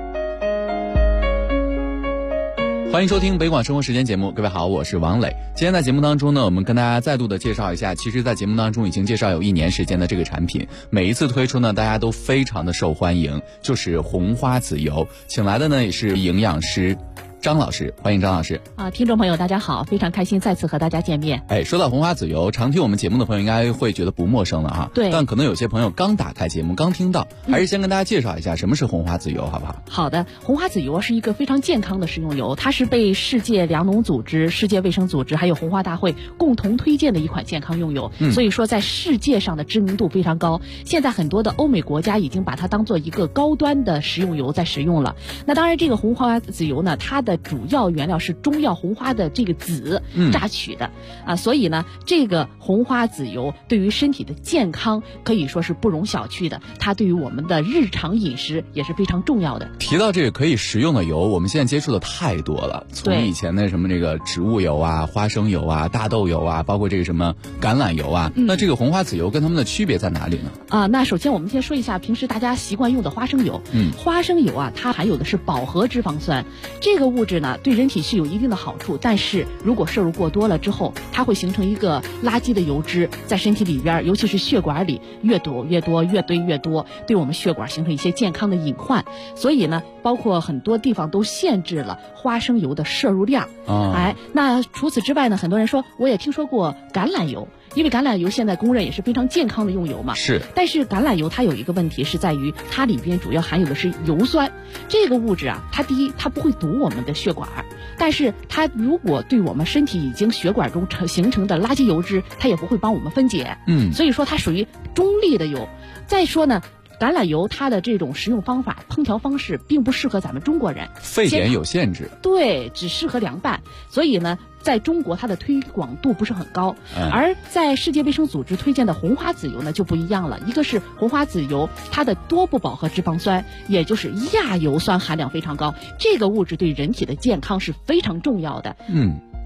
欢迎收听北广生活时间节目，各位好，我是王磊。今天在节目当中呢，我们跟大家再度的介绍一下，其实在节目当中已经介绍有1年时间的这个产品，每一次推出呢，大家都非常的受欢迎，就是红花籽油。请来的呢也是营养师张老师，欢迎张老师
啊！听众朋友大家好，非常开心再次和大家见面。
哎，说到红花籽油，常听我们节目的朋友应该会觉得不陌生了哈。
对，
但可能有些朋友刚打开节目刚听到，还是先跟大家介绍一下什么是红花籽油好不好？
好的，红花籽油是一个非常健康的食用油，它是被世界粮农组织、世界卫生组织还有红花大会共同推荐的一款健康用油，所以说在世界上的知名度非常高。现在很多的欧美国家已经把它当做一个高端的食用油在使用了。那当然，这个红花籽油呢，它的主要原料是中药红花的这个籽榨取的啊，所以呢，这个红花籽油对于身体的健康可以说是不容小觑的，它对于我们的日常饮食也是非常重要的。
提到这个可以食用的油，我们现在接触的太多了，从以前的什么这个植物油啊、花生油啊、大豆油啊，包括这个什么橄榄油啊，那这个红花籽油跟它们的区别在哪里呢？
啊，那首先我们先说一下平时大家习惯用的花生油。花生油啊，它含有的是饱和脂肪酸，这个物质呢对人体是有一定的好处，但是如果摄入过多了之后，它会形成一个垃圾的油脂在身体里边，尤其是血管里越堵越多，越堆越多，对我们血管形成一些健康的隐患。所以呢，包括很多地方都限制了花生油的摄入量。哎，那除此之外呢，很多人说我也听说过橄榄油，因为橄榄油现在公认也是非常健康的用油嘛。
是。
但是橄榄油它有一个问题是在于它里边主要含有的是油酸，这个物质啊，它第一它不会堵我们的血管，但是它如果对我们身体已经血管中形成的垃圾油脂，它也不会帮我们分解。所以说它属于中立的油。再说呢，橄榄油它的这种食用方法、烹调方式并不适合咱们中国人，
沸点有限制。
对，只适合凉拌。所以呢，在中国它的推广度不是很高，而在世界卫生组织推荐的红花籽油呢就不一样了。一个是红花籽油，它的多不饱和脂肪酸，也就是亚油酸含量非常高，这个物质对人体的健康是非常重要的。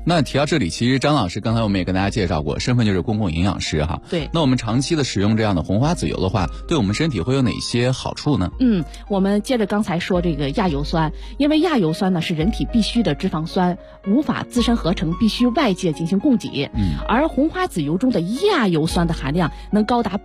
那提到这里，其实张老师刚才我们也跟大家介绍过，身份就是公共营养师哈。
对。
那我们长期的使用这样的红花籽油的话，对我们身体会有哪些好处呢？
我们接着刚才说这个亚油酸，因为亚油酸呢是人体必需的脂肪酸，无法自身合成，必须外界进行供给。而红花籽油中的亚油酸的含量能高达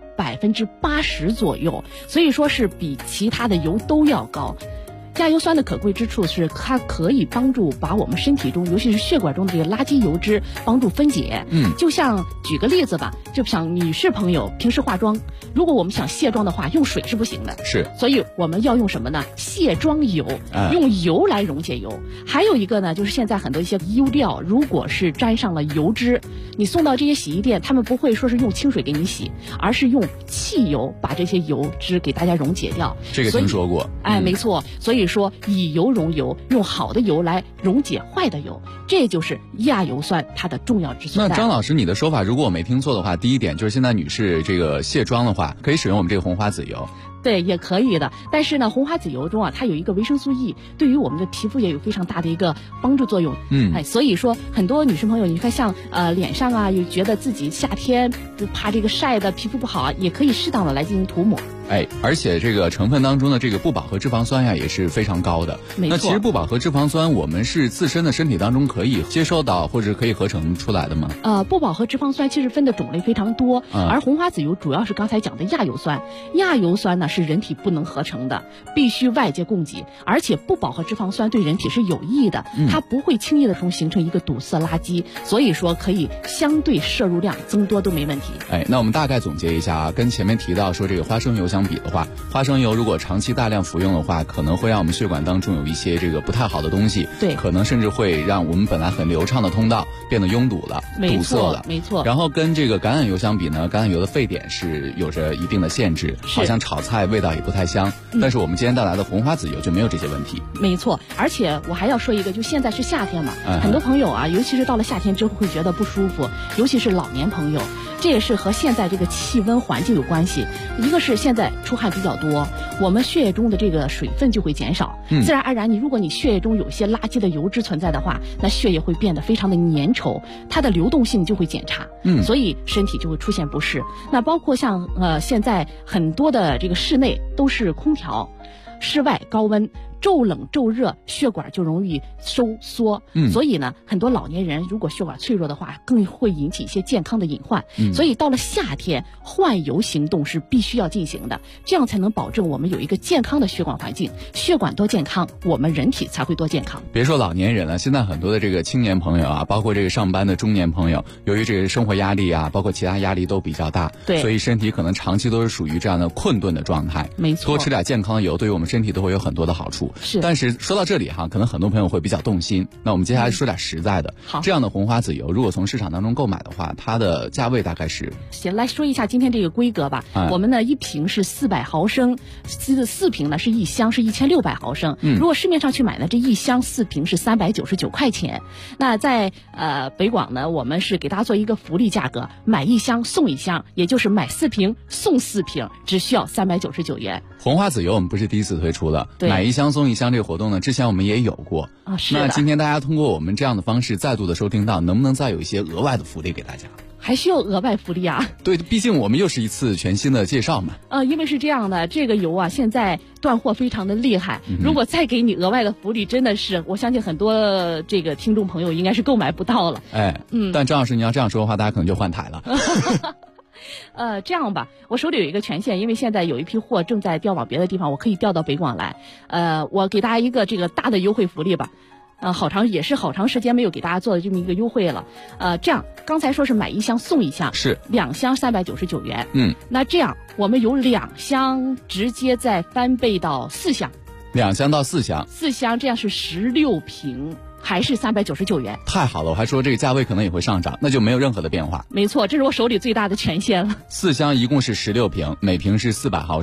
80%左右，所以说是比其他的油都要高。亚油酸的可贵之处是它可以帮助把我们身体中，尤其是血管中的这个垃圾油脂帮助分解。就像举个例子吧，就像女士朋友平时化妆，如果我们想卸妆的话，用水是不行的，
是，
所以我们要用什么呢？卸妆油，用油来溶解油。还有一个呢，就是现在很多一些油料，如果是沾上了油脂，你送到这些洗衣店，他们不会说是用清水给你洗，而是用汽油把这些油脂给大家溶解掉。
这个听说过。
没错，所以说以油溶油，用好的油来溶解坏的油，这就是亚油酸它的重要之所在。
那张老师，你的说法如果我没听错的话，第一点就是现在女士这个卸妆的话，可以使用我们这个红花籽油。
对，也可以的。但是呢，红花籽油中它有一个维生素 E， 对于我们的皮肤也有非常大的一个帮助作用。所以说很多女生朋友，你看像脸上啊，又觉得自己夏天不怕这个晒的皮肤不好啊，也可以适当的来进行涂抹。
而且这个成分当中的这个不饱和脂肪酸呀，也是非常高的。
没错。
那其实不饱和脂肪酸，我们是自身的身体当中可以接受到或者可以合成出来的吗？
不饱和脂肪酸其实分的种类非常多，而红花籽油主要是刚才讲的亚油酸。亚油酸呢是人体不能合成的，必须外界供给，而且不饱和脂肪酸对人体是有益的，它不会轻易的形成一个堵塞垃圾，所以说可以相对摄入量增多都没问题。
那我们大概总结一下啊，跟前面提到说这个花生油相比的话，花生油如果长期大量服用的话，可能会让我们血管当中有一些这个不太好的东西，
对，
可能甚至会让我们本来很流畅的通道变得拥堵了，堵塞了，
没错。
然后跟这个橄榄油相比呢，橄榄油的沸点是有着一定的限制，好像炒菜味道也不太香。但是我们今天带来的红花籽油就没有这些问题。
没错，而且我还要说一个，就现在是夏天嘛，很多朋友啊，尤其是到了夏天之后会觉得不舒服，尤其是老年朋友。这也是和现在这个气温环境有关系，一个是现在出汗比较多，我们血液中的这个水分就会减少，自然而然如果你血液中有些垃圾的油脂存在的话，那血液会变得非常的粘稠，它的流动性就会减差，所以身体就会出现不适。那包括像现在很多的这个室内都是空调，室外高温，骤冷骤热，血管就容易收缩，所以呢，很多老年人如果血管脆弱的话，更会引起一些健康的隐患。所以到了夏天，换油行动是必须要进行的，这样才能保证我们有一个健康的血管环境。血管多健康，我们人体才会多健康。
别说老年人了，现在很多的这个青年朋友啊，包括这个上班的中年朋友，由于这个生活压力啊，包括其他压力都比较大，
对，
所以身体可能长期都是属于这样的困顿的状态。
没错，
多吃点健康的油，对于我们身体都会有很多的好处。
是，
但是说到这里哈，可能很多朋友会比较动心。那我们接下来说点实在的。
好，
这样的红花籽油，如果从市场当中购买的话，它的价位大概是？
行，来说一下今天这个规格吧。我们呢一瓶是400毫升，4瓶呢是一箱是1600毫升。如果市面上去买呢，这一箱4瓶是399块钱。那在北广呢，我们是给大家做一个福利价格，买一箱送一箱，也就是买4瓶送4瓶，只需要399元。
红花籽油我们不是第一次推出了，买一箱送一箱这个活动呢，之前我们也有过
啊。是的。
那今天大家通过我们这样的方式再度的收听到，能不能再有一些额外的福利给大家？
还需要额外福利啊？
对，毕竟我们又是一次全新的介绍嘛。
因为是这样的，这个油啊现在断货非常的厉害，如果再给你额外的福利，真的是我相信很多这个听众朋友应该是购买不到了。
但张老师你要这样说的话，大家可能就换台了。
这样吧，我手里有一个权限，因为现在有一批货正在调往别的地方，我可以调到北广来。我给大家一个这个大的优惠福利吧。好长时间没有给大家做的这么一个优惠了。这样刚才说是买一箱送一箱，
是
2箱399元。那这样我们有2箱直接再翻倍到4箱
，2箱到4箱
，4箱这样是16瓶。还是399元，
太好了！我还说这个价位可能也会上涨，那就没有任何的变化。
没错，这是我手里最大的权限了。
4箱一共是16瓶，每瓶是400毫升。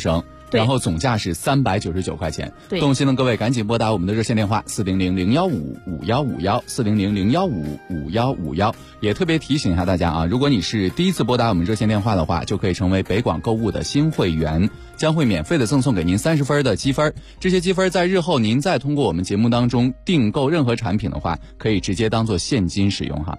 然后总价是399块钱。
对，
动心的各位赶紧拨打我们的热线电话400-015-5151，400-015-5151。也特别提醒一下大家啊，如果你是第一次拨打我们热线电话的话，就可以成为北广购物的新会员，将会免费的赠送给您30分的积分。这些积分在日后您再通过我们节目当中订购任何产品的话，可以直接当做现金使用哈。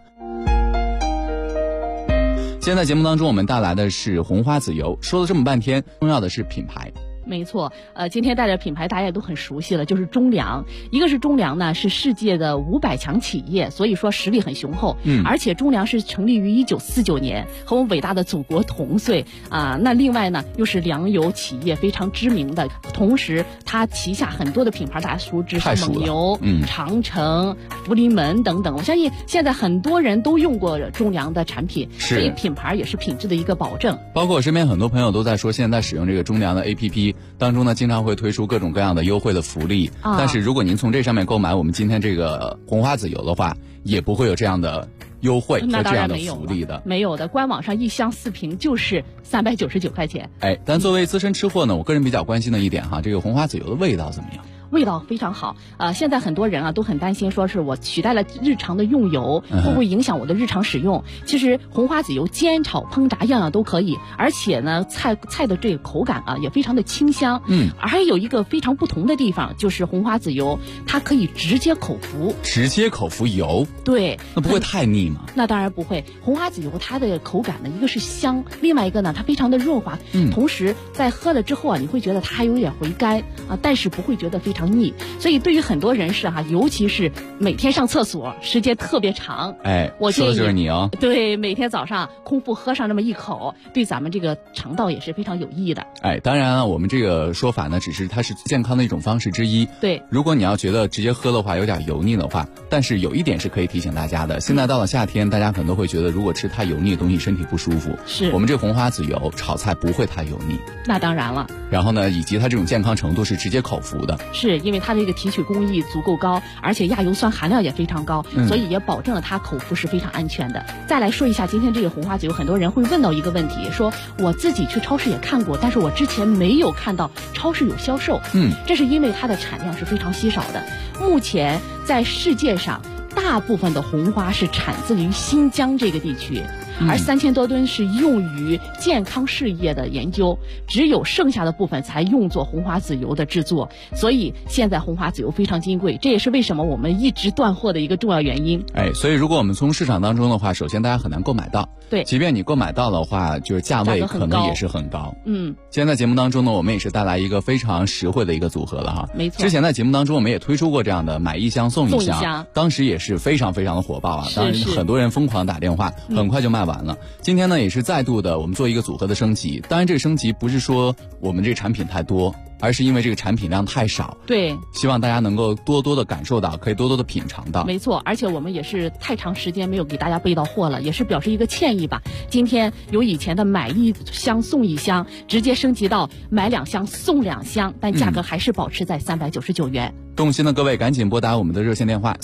现在节目当中我们带来的是红花籽油，说了这么半天，重要的是品牌。
没错，今天带着品牌大家也都很熟悉了，就是中粮。一个是中粮呢，是世界的500强企业，所以说实力很雄厚。而且中粮是成立于1949年，和我们伟大的祖国同岁啊。那另外呢，又是粮油企业非常知名的，同时它旗下很多的品牌大家熟知，像蒙牛、长城、福临门等等。我相信现在很多人都用过中粮的产品，所以品牌也是品质的一个保证。
包括我身边很多朋友都在说，现在使用这个中粮的 APP。当中呢，经常会推出各种各样的优惠的福利，但是如果您从这上面购买我们今天这个红花籽油的话，也不会有这样的优惠和这样的福利的。
没有的，官网上1箱4瓶就是399块钱。
但作为资深吃货呢，我个人比较关心的一点哈，这个红花籽油的味道怎么样？
味道非常好，现在很多人啊都很担心，说是我取代了日常的用油，会不会影响我的日常使用？其实红花籽油煎炒烹炸样样都可以，而且呢菜的这个口感啊也非常的清香。还有一个非常不同的地方，就是红花籽油它可以直接口服。
直接口服油？
对。
那不会太腻吗？
那当然不会，红花籽油它的口感呢，一个是香，另外一个呢它非常的润滑，同时在喝了之后啊，你会觉得它还有点回甘啊，但是不会觉得非常腻。所以对于很多人士哈，尤其是每天上厕所时间特别长，我建议
说的就是你哦。
对，每天早上空腹喝上那么一口，对咱们这个肠道也是非常有益的。
当然了，我们这个说法呢，只是它是健康的一种方式之一。
对，
如果你要觉得直接喝的话有点油腻的话，但是有一点是可以提醒大家的，现在到了夏天，大家可能都会觉得如果吃太油腻的东西身体不舒服。
是
我们这红花籽油炒菜不会太油腻。
那当然了。
然后呢，以及它这种健康程度是直接口服的。
是因为它这个提取工艺足够高，而且亚油酸含量也非常高，所以也保证了它口服是非常安全的。再来说一下今天这个红花籽油，很多人会问到一个问题，说我自己去超市也看过，但是我之前没有看到超市有销售。这是因为它的产量是非常稀少的。目前在世界上大部分的红花是产自于新疆这个地区，而3000多吨是用于健康事业的研究，只有剩下的部分才用作红花籽油的制作。所以现在红花籽油非常金贵，这也是为什么我们一直断货的一个重要原因。
所以如果我们从市场当中的话，首先大家很难购买到。
对，
即便你购买到的话，就是价位可能也是很高。今天在节目当中呢，我们也是带来一个非常实惠的一个组合了哈。
没错。
之前在节目当中我们也推出过这样的买1箱送1箱，当时也是非常非常的火爆啊。当然很多人疯狂打电话，很快就卖完了。今天呢也是再度的我们做一个组合的升级，当然这个升级不是说我们这个产品太多，而是因为这个产品量太少。
对，
希望大家能够多多的感受到，可以多多的品尝到。
没错，而且我们也是太长时间没有给大家备到货了，也是表示一个歉意吧。今天由以前的买1箱送1箱，直接升级到买2箱送2箱，但价格还是保持在399元。
动心的各位赶紧拨打我们的热线电话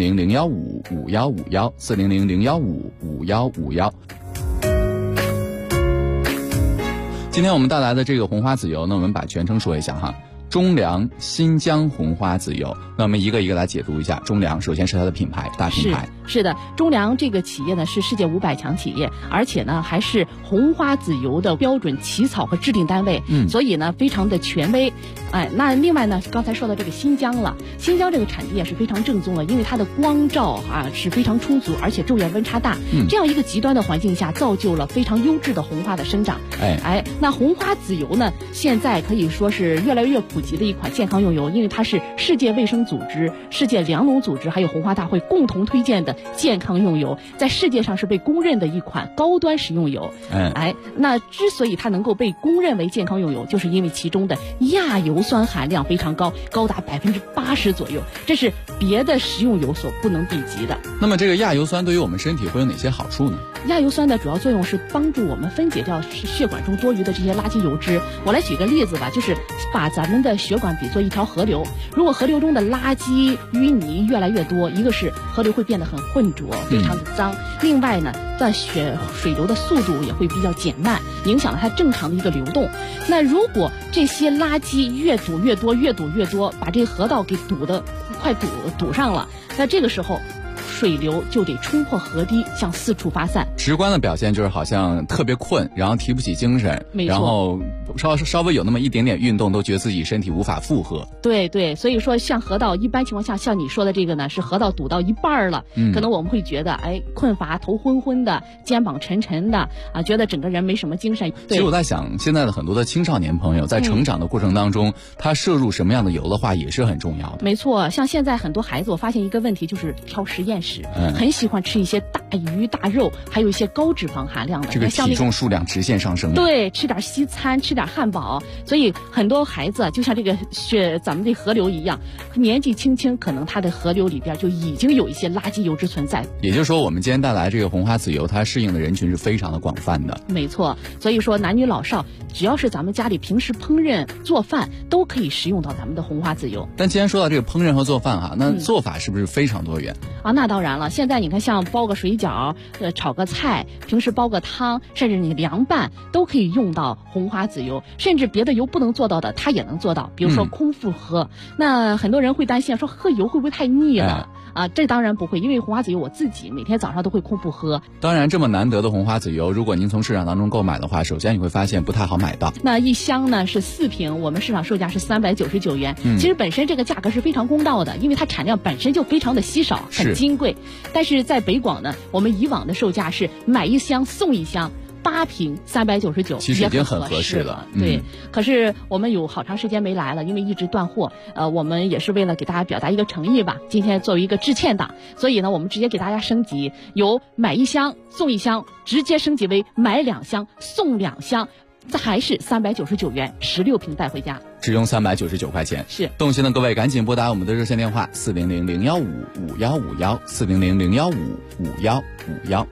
400-015-5151，400-015-5151。今天我们带来的这个红花籽油呢，我们把全称说一下哈，中粮新疆红花籽油。那我们一个一个来解读一下。中粮首先是它的品牌，大品牌。
是的，中粮这个企业呢是世界500强企业，而且呢还是红花籽油的标准起草和制定单位，所以呢非常的权威。那另外呢，刚才说到这个新疆了，新疆这个产地也是非常正宗的，因为它的光照是非常充足，而且昼夜温差大，这样一个极端的环境下，造就了非常优质的红花的生长。那红花籽油呢，现在可以说是越来越普及的一款健康用油，因为它是世界卫生组织、世界粮农组织还有红花大会共同推荐的健康用油，在世界上是被公认的一款高端食用油。那之所以它能够被公认为健康用油，就是因为其中的亚油酸含量非常高，高达80%左右，这是别的食用油所不能比及的。
那么这个亚油酸对于我们身体会有哪些好处呢？
亚油酸的主要作用是帮助我们分解掉血管中多余的这些垃圾油脂。我来举个例子吧，就是把咱们的的血管比作一条河流，如果河流中的垃圾淤泥越来越多，一个是河流会变得很浑浊，非常的脏，另外呢，在水流的速度也会比较减慢，影响了它正常的一个流动。那如果这些垃圾越堵越多，越堵越多，把这个河道给快堵上了，那这个时候水流就得冲破河堤向四处发散。
直观的表现就是好像特别困，然后提不起精神，然后稍微有那么一点点运动都觉得自己身体无法负荷。
对，所以说像河道一般情况下，像你说的这个呢，是河道堵到一半了，可能我们会觉得困乏，头昏昏的，肩膀沉沉的啊，觉得整个人没什么精神。
其实我在想，现在的很多的青少年朋友在成长的过程当中，他摄入什么样的油的话也是很重要的。
没错，像现在很多孩子，我发现一个问题就是挑实验室，很喜欢吃一些大鱼大肉，还有一些高脂肪含量的，
这个体重数量直线上升。
对，吃点西餐，吃点汉堡，所以很多孩子就像这个咱们的河流一样，年纪轻轻，可能他的河流里边就已经有一些垃圾油脂存在。
也就是说，我们今天带来这个红花籽油，它适应的人群是非常的广泛的。
没错，所以说男女老少，只要是咱们家里平时烹饪做饭，都可以食用到咱们的红花籽油。
但既然说到这个烹饪和做饭那做法是不是非常多元
啊？那当然了，现在你看，像包个水饺，炒个菜，平时煲个汤，甚至你凉拌，都可以用到红花籽油，甚至别的油不能做到的，它也能做到。比如说空腹喝，那很多人会担心说喝油会不会太腻了？这当然不会，因为红花籽油我自己每天早上都会空腹喝。
当然，这么难得的红花籽油，如果您从市场当中购买的话，首先你会发现不太好买到。
那一箱呢是4瓶，我们市场售价是399元。其实本身这个价格是非常公道的，因为它产量本身就非常的稀少，很金贵。但是在北广呢，我们以往的售价是买一箱送一箱。8瓶399，
其实已经很合适了。
对，可是我们有好长时间没来了，因为一直断货。我们也是为了给大家表达一个诚意吧，今天作为一个致歉档，所以呢，我们直接给大家升级，由买一箱送一箱，直接升级为买2箱送2箱，这还是399元，16瓶带回家，
只用399块钱。
是，
动心的各位赶紧拨打我们的热线电话400-015-5151，400-015-5151。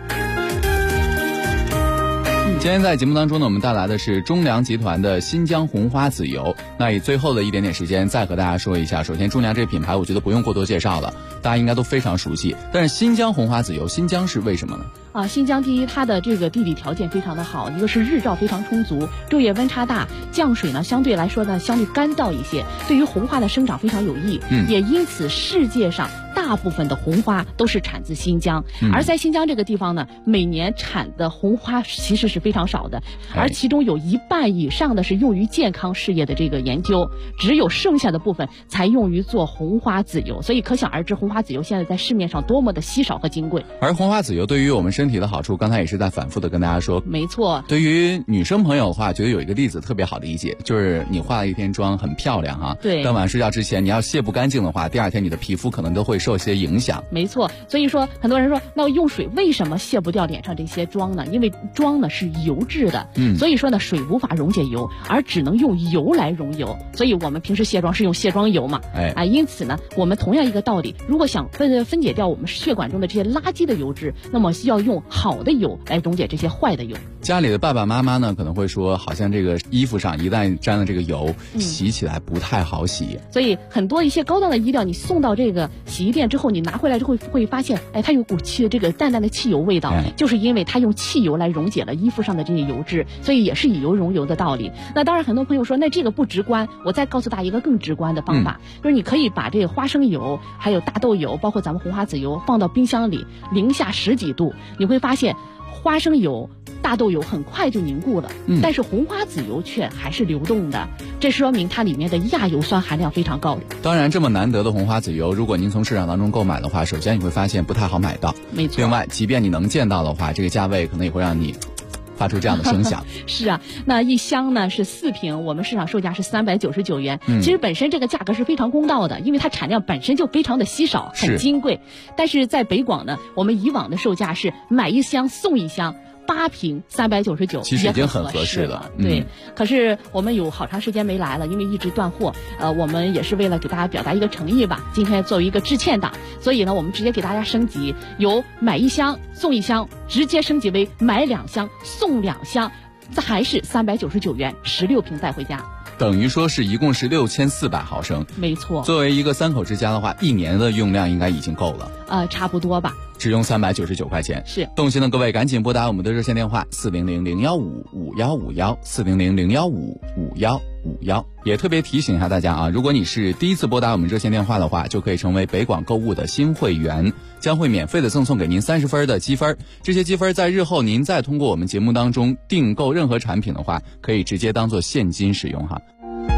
今天在节目当中呢，我们带来的是中粮集团的新疆红花籽油。那以最后的一点点时间再和大家说一下，首先中粮这个品牌我觉得不用过多介绍了，大家应该都非常熟悉。但是新疆红花籽油，新疆是为什么呢？
新疆第一，它的这个地理条件非常的好，一个是日照非常充足，昼夜温差大，降水呢相对来说呢相对干燥一些，对于红花的生长非常有益。也因此世界上大部分的红花都是产自新疆，而在新疆这个地方呢，每年产的红花其实是非常少的，而其中有1半以上的是用于健康事业的这个研究，只有剩下的部分才用于做红花籽油，所以可想而知红花籽油现在在市面上多么的稀少和金贵。
而红花籽油对于我们身体的好处，刚才也是在反复的跟大家说。
没错，
对于女生朋友的话，觉得有一个例子特别好理解，就是你化了一天妆很漂亮
对，
当晚睡觉之前你要卸不干净的话，第2天你的皮肤可能都会受些影响。
没错，所以说很多人说，那用水为什么卸不掉脸上这些妆呢？因为妆呢是油质的，所以说呢水无法溶解油，而只能用油来溶油，所以我们平时卸妆是用卸妆油嘛。因此呢，我们同样一个道理，如果想分解掉我们血管中的这些垃圾的油脂，那么需要用好的油来溶解这些坏的油。
家里的爸爸妈妈呢可能会说，好像这个衣服上一旦沾了这个油，洗起来不太好洗。
所以很多一些高档的衣料，你送到这个洗衣店之后，你拿回来之后会发现，它有股这个淡淡的汽油味道，就是因为它用汽油来溶解了衣服上的这些油脂，所以也是以油溶油的道理。那当然很多朋友说，那这个不直观，我再告诉大家一个更直观的方法，就是你可以把这个花生油还有大豆油包括咱们红花籽油放到冰箱里零下10几度，你会发现花生油大豆油很快就凝固了，但是红花籽油却还是流动的，这说明它里面的亚油酸含量非常高。
当然，这么难得的红花籽油，如果您从市场当中购买的话，首先你会发现不太好买到。
没错。
另外，即便你能见到的话，这个价位可能也会让你发出这样的声响。
是啊，那一箱呢是4瓶，我们市场售价是399元。其实本身这个价格是非常公道的，因为它产量本身就非常的稀少，很金贵。但是在北广呢，我们以往的售价是买一箱送一箱。8瓶399，
其实已经很合适了。
对，可是我们有好长时间没来了，因为一直断货。我们也是为了给大家表达一个诚意吧，今天作为一个致歉档，所以呢，我们直接给大家升级，由买1箱送1箱，直接升级为买2箱送2箱，这还是399元，16瓶带回家。
等于说是一共是6400毫升。
没错。
作为一个3口之家的话1年的用量应该已经够了。
差不多吧。
只用399块钱。
是。
动心的各位赶紧拨打我们的热线电话400-015-5151，400-015-5151。也特别提醒一下大家啊，如果你是第一次拨打我们热线电话的话，就可以成为北广购物的新会员，将会免费的赠送给您30分的积分。这些积分在日后您再通过我们节目当中订购任何产品的话，可以直接当做现金使用哈。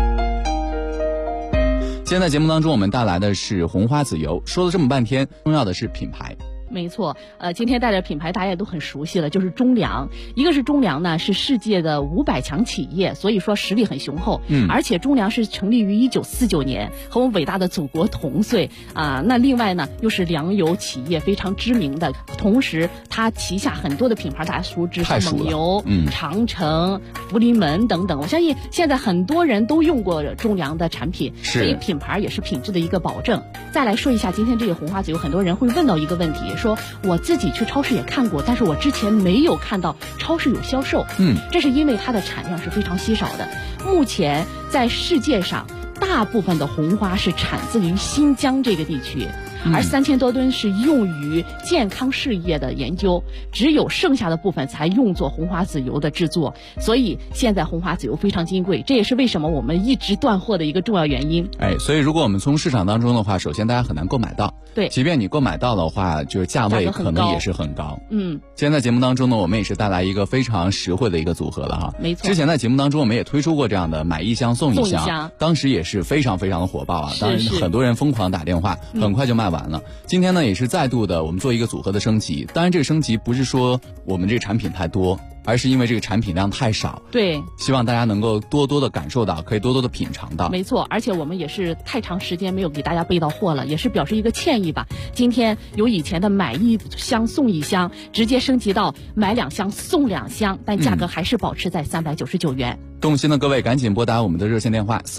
现在节目当中我们带来的是红花籽油，说了这么半天，重要的是品牌。
没错，今天带的品牌大家也都很熟悉了，就是中粮。一个是中粮呢，是世界的500强企业，所以说实力很雄厚。而且中粮是成立于1949年，和我们伟大的祖国同岁啊。那另外呢，又是粮油企业非常知名的，同时它旗下很多的品牌大家熟知，像蒙牛、长城、福临门等等。我相信现在很多人都用过中粮的产品，所以品牌也是品质的一个保证。再来说一下今天这个红花籽油，很多人会问到一个问题。说我自己去超市也看过，但是我之前没有看到超市有销售。这是因为它的产量是非常稀少的。目前在世界上，大部分的红花是产自于新疆这个地区，而3000多吨是用于健康事业的研究，只有剩下的部分才用作红花籽油的制作。所以现在红花籽油非常金贵，这也是为什么我们一直断货的一个重要原因。
所以如果我们从市场当中的话，首先大家很难购买到。
对，
即便你购买到的话，就是价位可能也是很高。今天在节目当中呢，我们也是带来一个非常实惠的一个组合了哈。
没错。
之前在节目当中我们也推出过这样的买1箱送1箱，当时也是非常非常的火爆啊。当然很多人疯狂打电话，很快就卖完了。今天呢也是再度的我们做一个组合的升级，当然这个升级不是说我们这个产品太多，而是因为这个产品量太少。
对，
希望大家能够多多的感受到，可以多多的品尝到。
没错，而且我们也是太长时间没有给大家备到货了，也是表示一个歉意吧。今天由以前的买1箱送1箱，直接升级到买2箱送2箱，但价格还是保持在399元。
动心的各位赶紧拨打我们的热线电话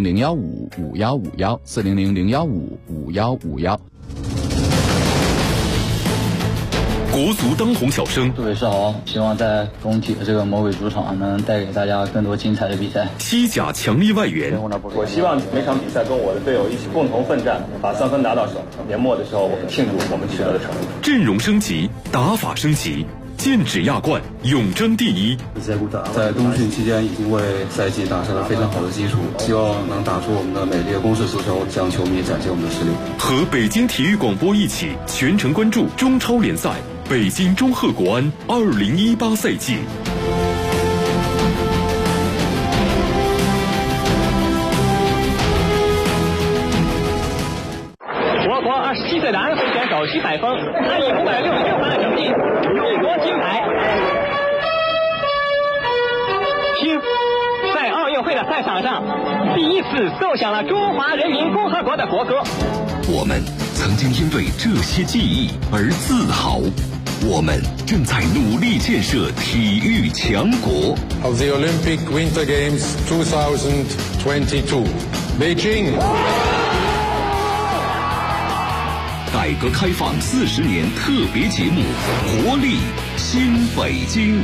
400-015-5151，400-015-5151。
国足当红小生，
各位是好，希望在工体的这个魔鬼主场能带给大家更多精彩的比赛。
西甲强力外援，
我希望每场比赛跟我的队友一起共同奋战，把3分拿到手。年末的时候，我们庆祝我们取得的成绩。
阵容升级，打法升级，剑指亚冠，永争第一。
在冬训期间已经为赛季打下了非常好的基础，希望能打出我们的美丽的攻势足球，向球迷展现我们的实力。
和北京体育广播一起全程关注中超联赛北京中赫国安2018赛季。
我国27岁的安徽选手徐百峰，他以566分的成绩荣夺金牌。听，在奥运会的赛场上，第一次奏响了中华人民共和国的国歌。
我们曾经因为这些记忆而自豪。我们正在努力建设体育强国。
Of the Olympic Winter Games 2022, Beijing.
改革开放40年特别节目，活力新北京。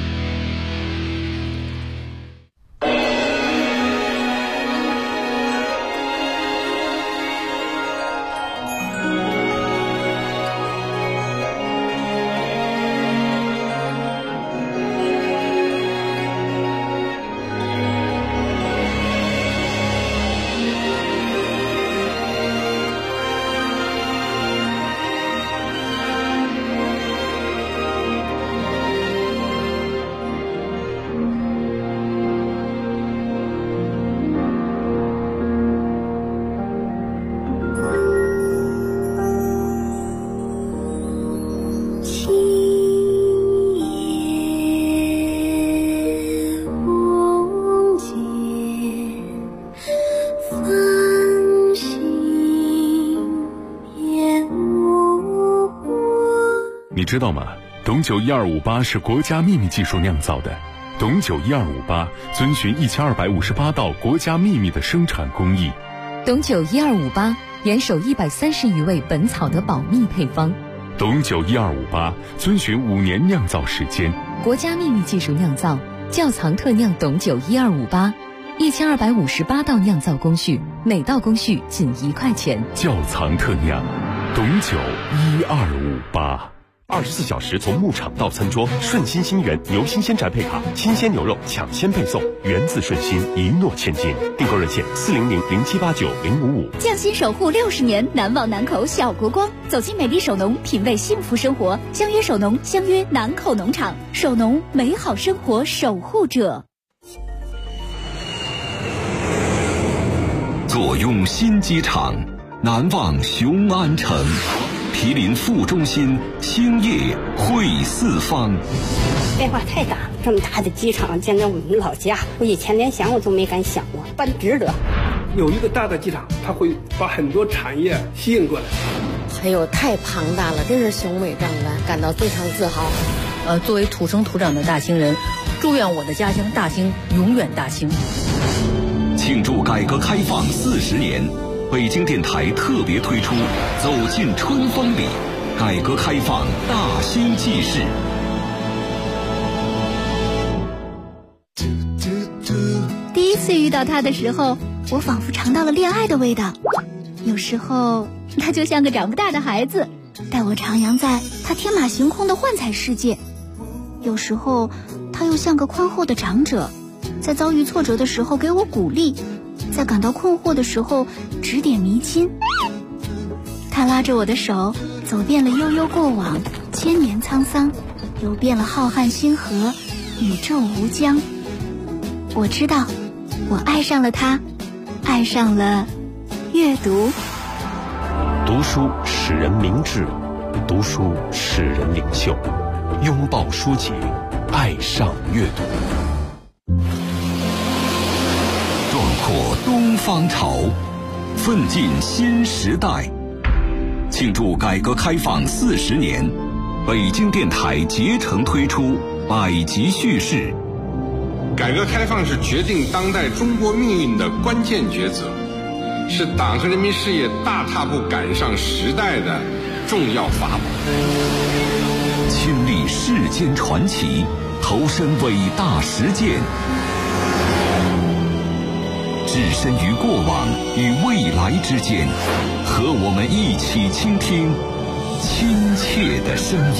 你知道吗？董酒1258是国家秘密技术酿造的。董酒1258遵循1258道国家秘密的生产工艺。
董酒1258严守130余味本草的保密配方。
董酒1258遵循5年酿造时间。
国家秘密技术酿造，窖藏特酿董酒1258， ，1258道酿造工序，每道工序仅1块钱。
窖藏特酿，董酒1258。24小时从牧场到餐桌，顺心新源牛新鲜宅配卡，新鲜牛肉抢先配送，源自顺心，一诺千金。订购热线40007890555。
匠心守护60年，难忘南口小国光。走进美丽首农，品味幸福生活。相约首农，相约南口农场。首农，美好生活守护者。
坐拥新机场，难忘雄安城。毗邻副中心，兴业汇四方。
变化太大，这么大的机场建在我们老家，我以前连想我都没敢想过，办值得。
有一个大的机场，它会把很多产业吸引过来。
哎呦，太庞大了，真是雄伟壮观，感到非常自豪。
作为土生土长的大兴人，祝愿我的家乡大兴永远大兴。
庆祝改革开放40年。北京电台特别推出《走进春风里》，改革开放大兴纪事。
第一次遇到他的时候，我仿佛尝到了恋爱的味道。有时候他就像个长不大的孩子，带我徜徉在他天马行空的幻彩世界；有时候他又像个宽厚的长者，在遭遇挫折的时候给我鼓励，在感到困惑的时候指点迷津。他拉着我的手，走遍了悠悠过往，千年沧桑，游遍了浩瀚星河，宇宙无疆。我知道，我爱上了他，爱上了阅读。
读书使人明智，读书使人领袖。拥抱书籍，爱上阅读。
壮阔东方潮，奋进新时代。庆祝改革开放40年，北京电台竭诚推出百集叙事。
改革开放是决定当代中国命运的关键抉择，是党和人民事业大踏步赶上时代的重要法宝。
亲历世间传奇，投身伟大实践，置身于过往与未来之间，和我们一起倾听亲切的声音。